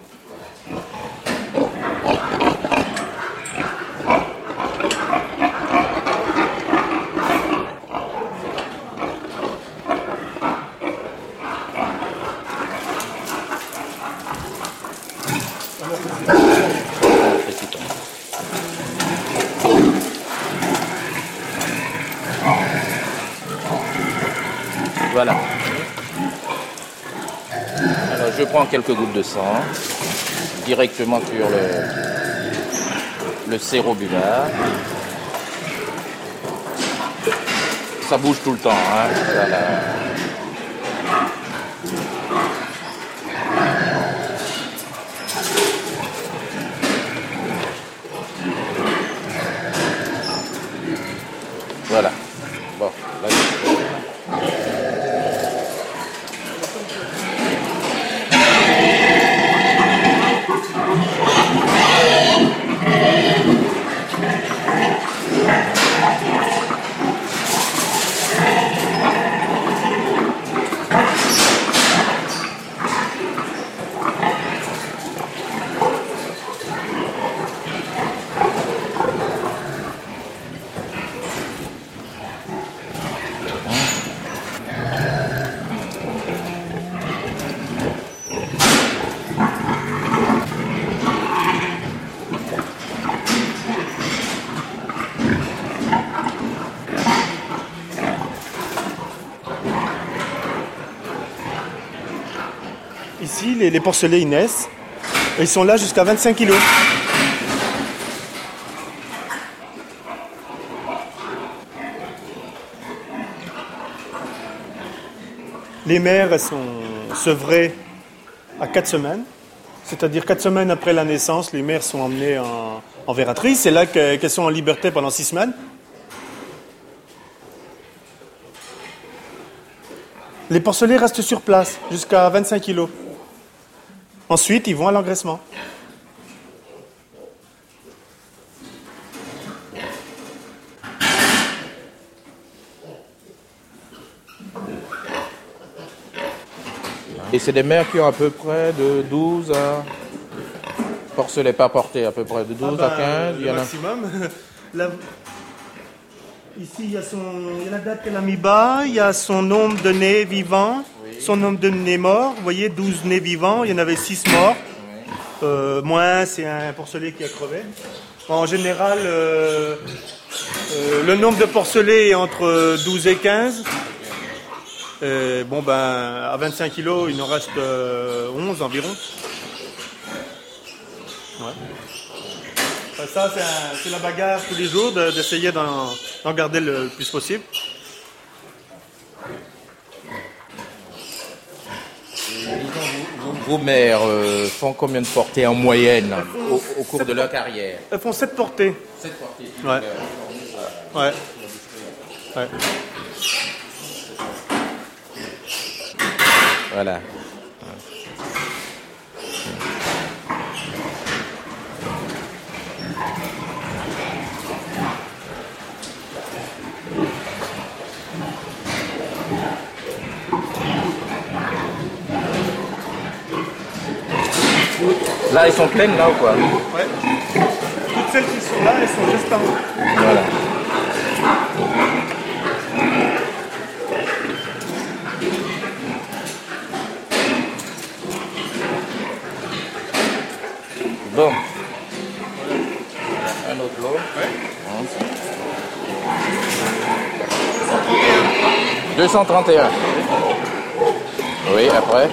Voilà. Alors je prends quelques gouttes de sang directement sur le, le sérobulaire. Ça bouge tout le temps, hein. Voilà. Voilà. Bon, là, Ici, les, les porcelets, ils naissent. Et ils sont là jusqu'à vingt-cinq kilos. Les mères, elles sont sevrées à quatre semaines. C'est-à-dire quatre semaines après la naissance, les mères sont emmenées en, en verraterie. C'est là que, qu'elles sont en liberté pendant six semaines. Les porcelets restent sur place jusqu'à vingt-cinq kilos. Ensuite, ils vont à l'engraissement. Et c'est des mères qui ont à peu près de douze à... Porcelets pas portés, à peu près de douze ah ben, à quinze. Le il y en a... maximum. La... Ici, il y a, son... il y a la date qu'elle a mis bas, il y a son nombre de nez vivants, oui. Son nombre de nez morts. Vous voyez, douze nez vivants, il y en avait six morts. Oui. Euh, moins, c'est un porcelet qui a crevé. En général, euh, euh, le nombre de porcelets est entre douze et quinze. Et bon, ben, à vingt-cinq kilos, il en reste euh, onze environ. Ouais. Enfin, ça, c'est, un, c'est la bagarre tous les jours de, d'essayer d'en, d'en garder le plus possible. Vos mères euh, font combien de portées en moyenne au, au cours sept, de leur carrière? Elles font sept portées. sept portées. Ouais. Ouais. Ouais. Voilà. Là, elles sont pleines, là, ou quoi? Ouais. Toutes celles qui sont là, elles sont juste en haut. Voilà. Bon. Un autre lot. Ouais. deux cent trente et un. Oui, après.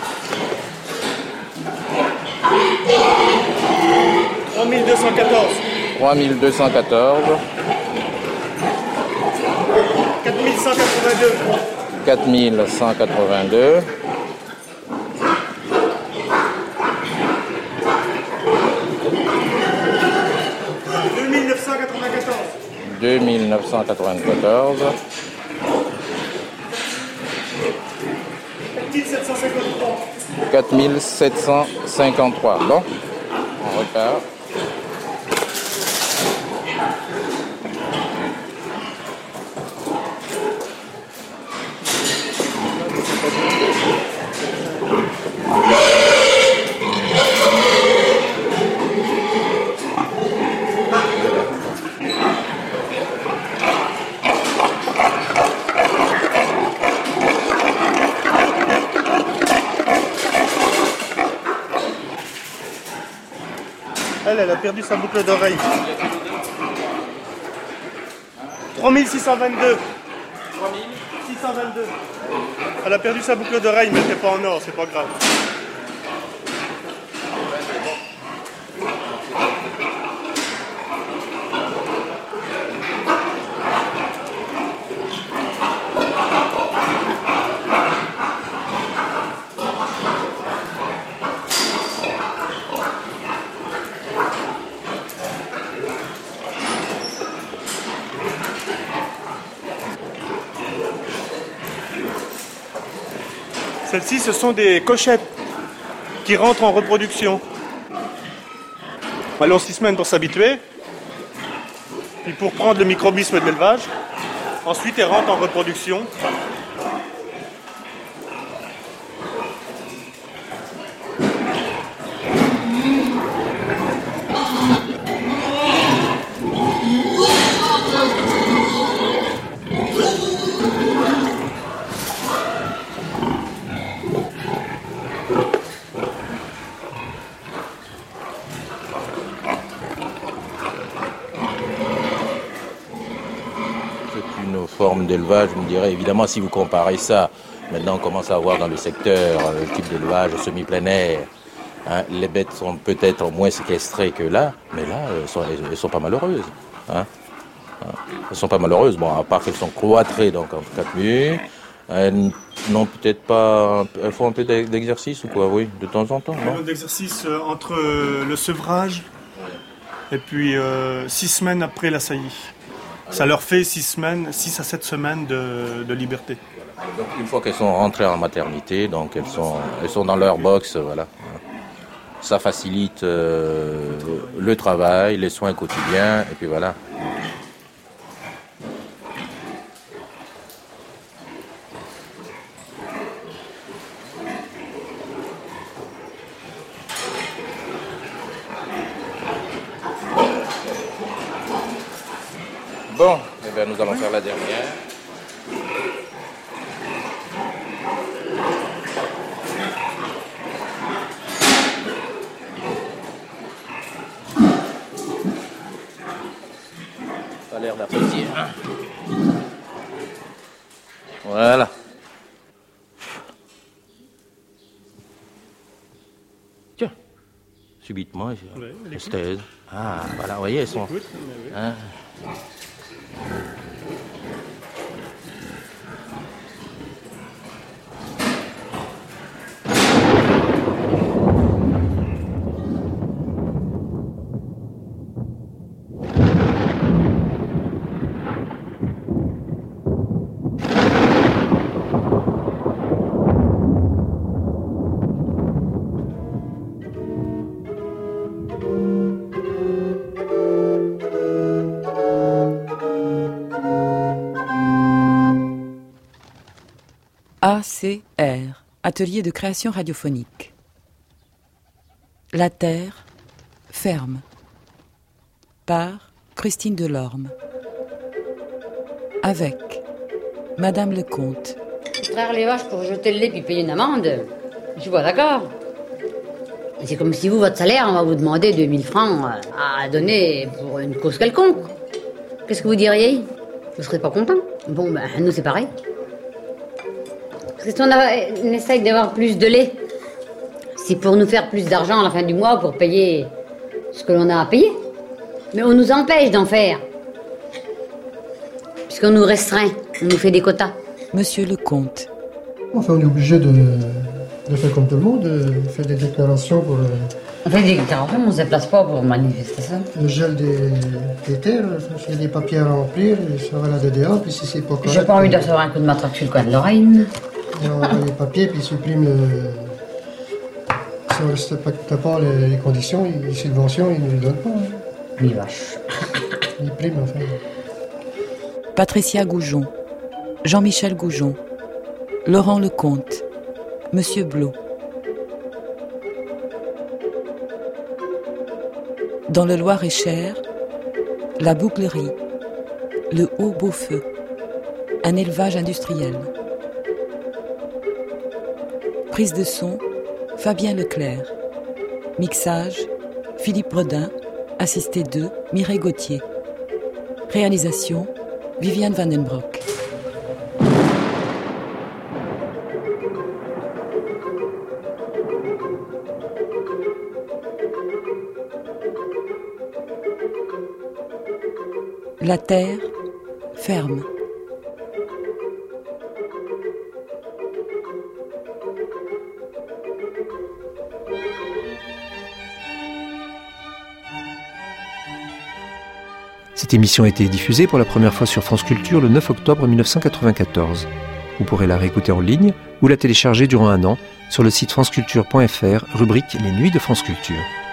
trois mille deux cent quatorze. trois mille deux cent quatorze. quatre mille cent quatre-vingt-deux. quatre mille cent quatre-vingt-deux. deux mille neuf cent quatre-vingt-quatorze. deux mille neuf cent quatre-vingt-quatorze. quatre mille sept cent cinquante-trois. quatre mille sept cent cinquante-trois. Bon, on repart. Elle, elle a perdu sa boucle d'oreille. trois mille six cent vingt-deux. trois mille six cent vingt-deux. Elle a perdu sa boucle d'oreille, mais c'est pas en or, c'est pas grave. Celles-ci, ce sont des cochettes qui rentrent en reproduction. Elles ont six semaines pour s'habituer, puis pour prendre le microbisme de l'élevage. Ensuite, elles rentrent en reproduction. Forme d'élevage, je me dirais, évidemment, si vous comparez ça, maintenant on commence à voir dans le secteur le type d'élevage semi-plein air, hein, les bêtes sont peut-être moins séquestrées que là, mais là, elles sont, elles sont pas malheureuses. Hein. Elles sont pas malheureuses, bon, à part qu'elles sont cloîtrées donc en quatre murs, elles n'ont peut-être pas, elles font un peu d'exercice ou quoi, oui, de temps en temps, non? D'exercice entre le sevrage et puis euh, six semaines après la saillie. Ça leur fait six semaines, six à sept semaines de, de liberté. Donc une fois qu'elles sont rentrées en maternité, donc elles sont, elles sont dans leur box, voilà. Ça facilite euh, le travail, les soins quotidiens, et puis voilà. Bon, eh bien, nous allons faire la dernière. Ça a l'air d'apprécier. Hein? Voilà. Tiens, subitement, ouais, elles se taisent. Ah, voilà, vous voyez, elles sont... Hein? A C R, Atelier de création radiophonique. La Terre, ferme. Par Christine Delorme. Avec Madame Lecomte. Traire les vaches pour jeter le lait puis payer une amende, je suis pas d'accord. C'est comme si vous, votre salaire, on va vous demander deux mille francs à donner pour une cause quelconque. Qu'est-ce que vous diriez? Vous serez pas content? Bon, ben, nous, c'est pareil. Parce que si on, a, on essaye d'avoir plus de lait, c'est pour nous faire plus d'argent à la fin du mois pour payer ce que l'on a à payer. Mais on nous empêche d'en faire. Puisqu'on nous restreint, on nous fait des quotas. Monsieur Lecomte. Enfin, on est obligé de, de faire comme tout le monde, de faire des déclarations pour... Euh, on fait des déclarations, on ne se déplace pas pour manifester ça. Le gel des, des terres, il y a des papiers à remplir, ça va à la D D A, puis si c'est pas correct... J'ai pas envie de recevoir un coup de matraque sur le coin de l'oreille. On envoie les papiers, puis ils suppriment le... Si on ne respecte pas les, les conditions, les subventions, ils ne nous les donnent pas. Hein. Les vaches. Ils priment, enfin. Patricia Goujon, Jean-Michel Goujon, Laurent Lecomte, Monsieur Blot. Dans le Loir-et-Cher, la Bouclerie, le Haut-Beaufeu, un élevage industriel. Prise de son, Fabien Leclerc. Mixage, Philippe Bredin, assisté de Mireille Gauthier. Réalisation, Viviane Vandenbroek. La terre, ferme. Cette émission a été diffusée pour la première fois sur France Culture le neuf octobre mille neuf cent quatre-vingt-quatorze. Vous pourrez la réécouter en ligne ou la télécharger durant un an sur le site franceculture point f r, rubrique Les Nuits de France Culture.